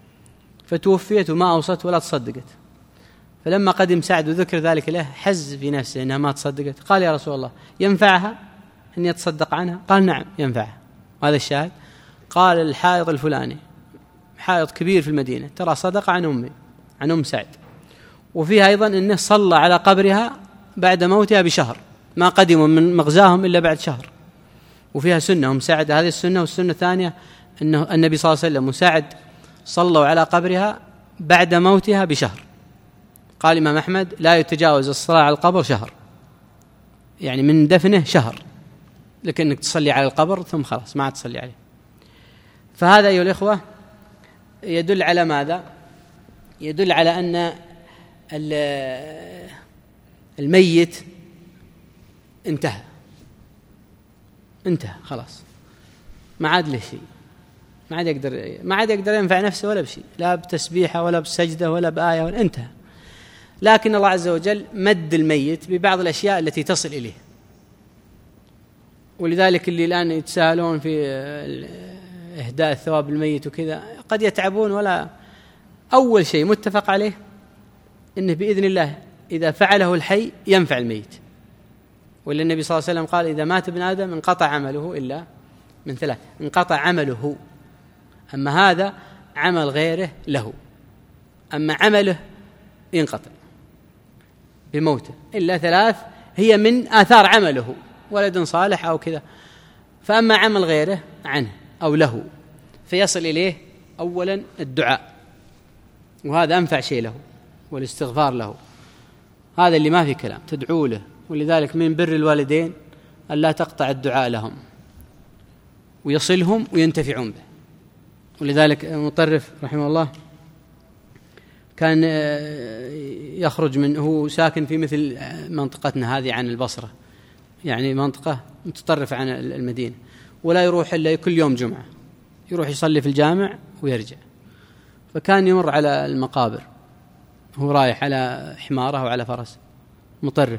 فتوفيت وما أوصت ولا تصدقت. فلما قدم سعد وذكر ذلك له حز في نفسه إنها ما تصدقت. قال يا رسول الله ينفعها أن يتصدق عنها؟ قال نعم ينفعها. وهذا الشاهد. قال الحائط الفلاني حائط كبير في المدينة ترى صدقة عن أمي عن أم سعد. وفيها أيضا أنه صلى على قبرها بعد موتها بشهر، ما قدموا من مغزاهم إلا بعد شهر. وفيها سنة أم سعد، هذه السنة. والسنة الثانية أنه النبي صلى الله عليه وسلم وسعد صلوا على قبرها بعد موتها بشهر. قال الإمام أحمد لا يتجاوز الصلاة على القبر شهر، يعني من دفنه شهر، لكنك تصلي على القبر ثم خلاص ما تصلي عليه. فهذا أيها الإخوة يدل على ماذا؟ يدل على أن الميت انتهى انتهى خلاص، ما عاد له شيء، ما عاد يقدر ما عاد يقدر ينفع نفسه ولا بشيء، لا بتسبيحة ولا بسجدة ولا بآية ولا، انتهى. لكن الله عز وجل مد الميت ببعض الأشياء التي تصل إليه. ولذلك اللي الآن يتساءلون في إهداء الثواب الميت وكذا قد يتعبون، ولا أول شيء متفق عليه إنه بإذن الله إذا فعله الحي ينفع الميت. ولا النبي صلى الله عليه وسلم قال إذا مات ابن آدم انقطع عمله إلا من ثلاث، انقطع عمله. أما هذا عمل غيره له، أما عمله ينقطع بموته إلا ثلاث هي من آثار عمله، ولد صالح أو كذا. فأما عمل غيره عنه أو له فيصل إليه أولا الدعاء، وهذا أنفع شيء له، والاستغفار له، هذا اللي ما في كلام تدعو له. ولذلك من بر الوالدين أن لا تقطع الدعاء لهم ويصلهم وينتفعون به. ولذلك مطرف رحمه الله كان يخرج من، هو ساكن في مثل منطقتنا هذه عن البصرة، يعني منطقة متطرفة عن المدينة، ولا يروح إلا كل يوم جمعة، يروح يصلي في الجامع ويرجع. فكان يمر على المقابر هو رايح على حماره أو على فرس مطرف،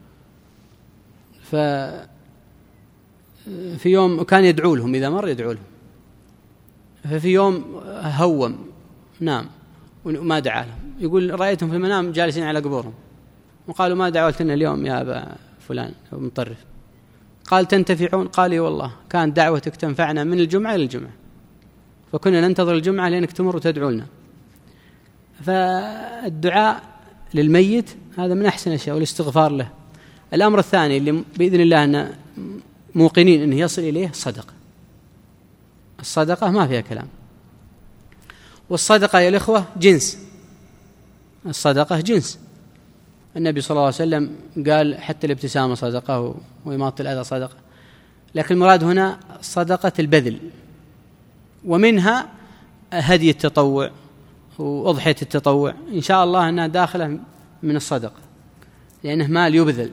ففي يوم كان يدعو لهم، إذا مر يدعو لهم، ففي يوم هوم نام وما دعا لهم، يقول رأيتهم في المنام جالسين على قبورهم، وقالوا ما دعوت لنا اليوم يا أبا فلان أو مطرف؟ قال تنتفعون؟ قال لي والله كان دعوتك تنفعنا من الجمعة إلى الجمعة، فكنا ننتظر الجمعة لأنك تمر وتدعو لنا. فالدعاء للميت هذا من أحسن الأشياء والاستغفار له. الأمر الثاني اللي بإذن الله أن موقنين أنه يصل إليه الصدقة. الصدقة ما فيها كلام، والصدقة يا الإخوة جنس، الصدقة جنس. النبي صلى الله عليه وسلم قال حتى الابتسامة صدقة وإماطة الأذى صدقة، لكن المراد هنا صدقة البذل، ومنها هدي التطوع وأضحية التطوع، إن شاء الله أنها داخلة من الصدقة لأنه مال يبذل،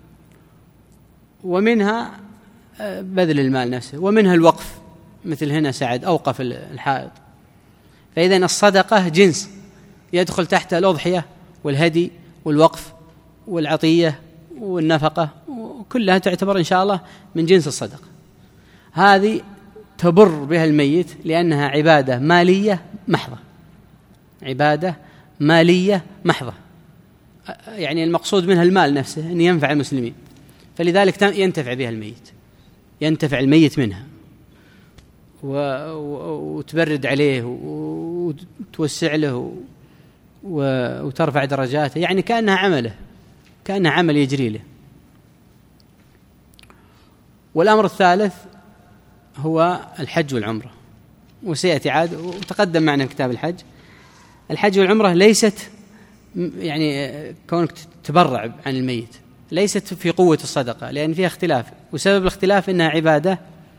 ومنها بذل المال نفسه، ومنها الوقف، مثل هنا سعد أوقف الحائط. فإذن الصدقة جنس يدخل تحت الأضحية والهدي والوقف والعطية والنفقة، وكلها تعتبر إن شاء الله من جنس الصدقة. هذه تبر بها الميت لأنها عبادة مالية محضة، عبادة مالية محضة، يعني المقصود منها المال نفسه أن ينفع المسلمين، فلذلك ينتفع بها الميت، ينتفع الميت منها وتبرد عليه وتوسع له وترفع درجاته، يعني كأنها عمله، كأنها عمل يجري له. والأمر الثالث هو الحج والعمرة، وسيأتي عاد وتقدم معنا في كتاب الحج. الحج والعمرة ليست يعني كونك تتبرع عن الميت، ليست في قوة الصدقة، لأن فيها اختلاف، وسبب الاختلاف إنها عبادة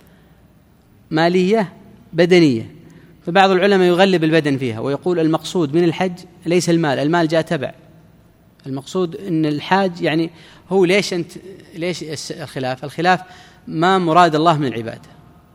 مالية بدنية، فبعض العلماء يغلب البدن فيها ويقول المقصود من الحج ليس المال، المال جاء تبع، المقصود إن الحاج يعني هو ليش أنت ليش الخلاف؟ الخلاف ما مراد الله من العبادة.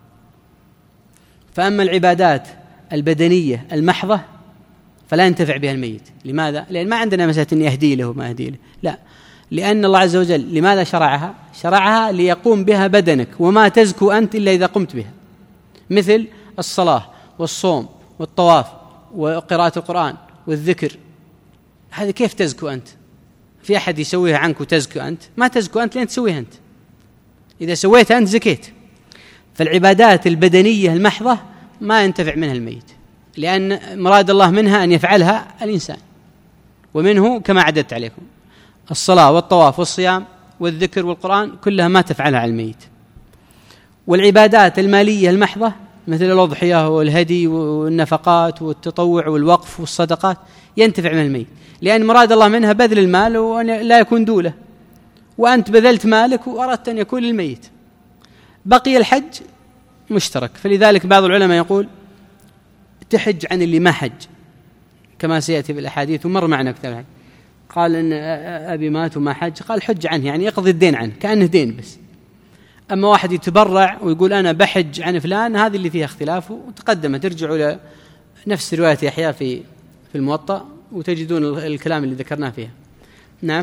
فأما العبادات البدنية المحضة فلا ينتفع بها الميت. لماذا؟ لأن ما عندنا مسألة أن يهدي له وما يهدي له، لا، لأن الله عز وجل لماذا شرعها؟ شرعها ليقوم بها بدنك، وما تزكو أنت إلا إذا قمت بها، مثل الصلاة والصوم والطواف وقراءة القرآن والذكر. هذه كيف تزكو أنت؟ في أحد يسويها عنك وتزكو أنت؟ ما تزكو أنت لأن تسويها أنت، إذا سويتها أنت زكيت. فالعبادات البدنية المحضة ما ينتفع منها الميت، لأن مراد الله منها أن يفعلها الإنسان، ومنه كما عددت عليكم الصلاة والطواف والصيام والذكر والقرآن كلها ما تفعلها على الميت. والعبادات المالية المحضة مثل الأضحية والهدي والنفقات والتطوع والوقف والصدقات ينتفع من الميت، لأن مراد الله منها بذل المال وأن لا يكون دولة، وأنت بذلت مالك وأردت أن يكون للميت. بقي الحج مشترك، فلذلك بعض العلماء يقول تحج عن اللي ما حج، كما سيأتي بالأحاديث ومر معنا كتاب الحج. قال إن أبي مات وما حج، قال حج عنه، يعني يقضي الدين عنه كأنه دين بس. أما واحد يتبرع ويقول أنا بحج عن فلان، هذه اللي فيها اختلاف، وتقدم ترجعوا إلى نفس رواية يحيى في في الموطأ وتجدون الكلام اللي ذكرناه فيها. نعم.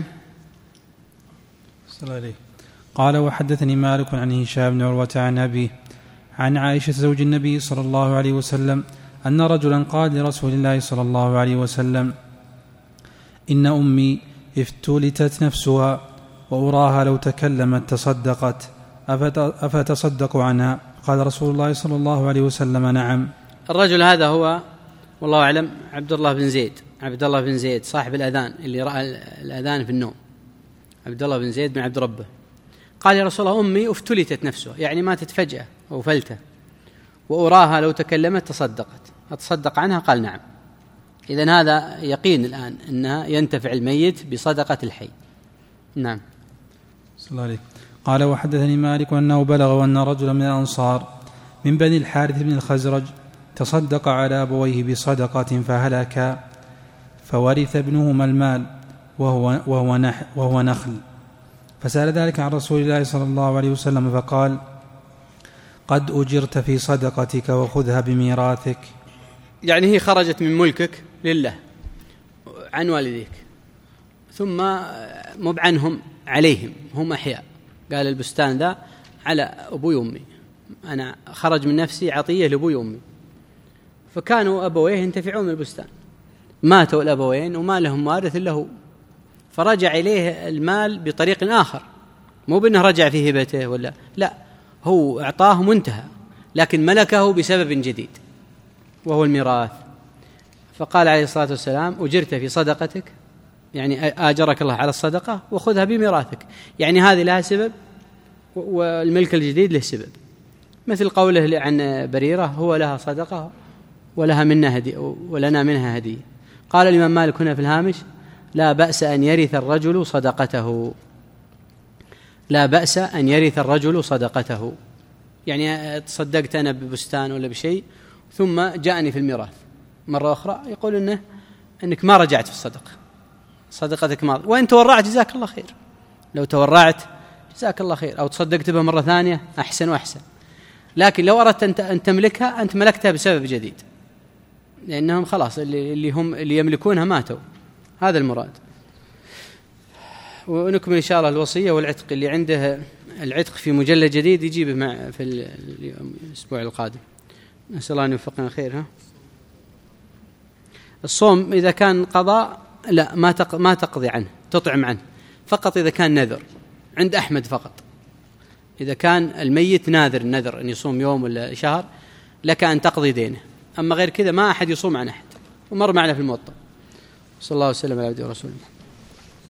صلى الله عليه. قال وحدثني مالك عن هشام بن عروة عن أبيه عن عائشة زوج النبي صلى الله عليه وسلم أن رجلا قال لرسول الله صلى الله عليه وسلم إن أمي افتلتت نفسها وأراها لو تكلمت تصدقت، أفتصدق عنها؟ قال رسول الله صلى الله عليه وسلم نعم. الرجل هذا هو والله أعلم عبد الله بن زيد، عبد الله بن زيد صاحب الأذان اللي رأى الأذان في النوم، عبد الله بن زيد بن عبد ربه. قال يا رسول الله أمي افتلتت نفسها، يعني ماتت فجأة أو فلتة، وأراها لو تكلمت تصدقت، أتصدق عنها؟ قال نعم. إذن هذا يقين الآن أنها ينتفع الميت بصدقة الحي. نعم. صلى الله عليه. قال وحدثني مالك أنه بلغ أن رجلا من الأنصار من بني الحارث بن الخزرج تصدق على أبويه بصدقة فهلكا، فورث ابنهما المال وهو, وهو, نح وهو نخل، فسأل ذلك عن رسول الله صلى الله عليه وسلم فقال قد أجرت في صدقتك وخذها بميراثك. يعني هي خرجت من ملكك لله عن والديك، ثم مو عنهم عليهم، هم أحياء، قال البستان ذا على أبوي وأمي، أنا خرج من نفسي عطية لأبوي وأمي، فكانوا أبويه ينتفعون من البستان، ماتوا الأبوين وما لهم وارث إلا هو، فرجع إليه المال بطريق آخر، مو بأنه رجع في هبته ولا لا، هو أعطاه منتهى لكن ملكه بسبب جديد وهو الميراث. فقال عليه الصلاة والسلام أجرت في صدقتك، يعني آجرك الله على الصدقة وخذها بميراثك، يعني هذه لها سبب والملك الجديد له سبب، مثل قوله عن بريرة هو لها صدقة ولها منها هدية ولنا منها هدية. قال الإمام مالك هنا في الهامش لا بأس أن يرث الرجل صدقته، لا بأس أن يرث الرجل صدقته، يعني تصدقت أنا ببستان ولا بشيء ثم جاءني في الميراث مرة أخرى، يقول إنه أنك ما رجعت في الصدقة، صدقتك ما، وإن تورعت جزاك الله خير، لو تورعت جزاك الله خير، أو تصدقت بها مرة ثانية أحسن وأحسن، لكن لو أردت أن تملكها أنت ملكتها بسبب جديد، لأنهم خلاص اللي هم اللي يملكونها ماتوا، هذا المراد. ونكمل إن شاء الله الوصية والعتق، اللي عنده العتق في مجلد جديد يجيبه مع في الأسبوع القادم، نسأل الله أن يوفقنا خير. ها الصوم إذا كان قضاء لا ما ما تقضي عنه، تطعم عنه فقط إذا كان نذر عند أحمد فقط، إذا كان الميت ناذر النذر أن يصوم يوم ولا شهر لك أن تقضي دينه، أما غير كذا ما أحد يصوم عن أحد، ومر معنا في الموطأ. صلى الله وسلم على عبده ورسوله.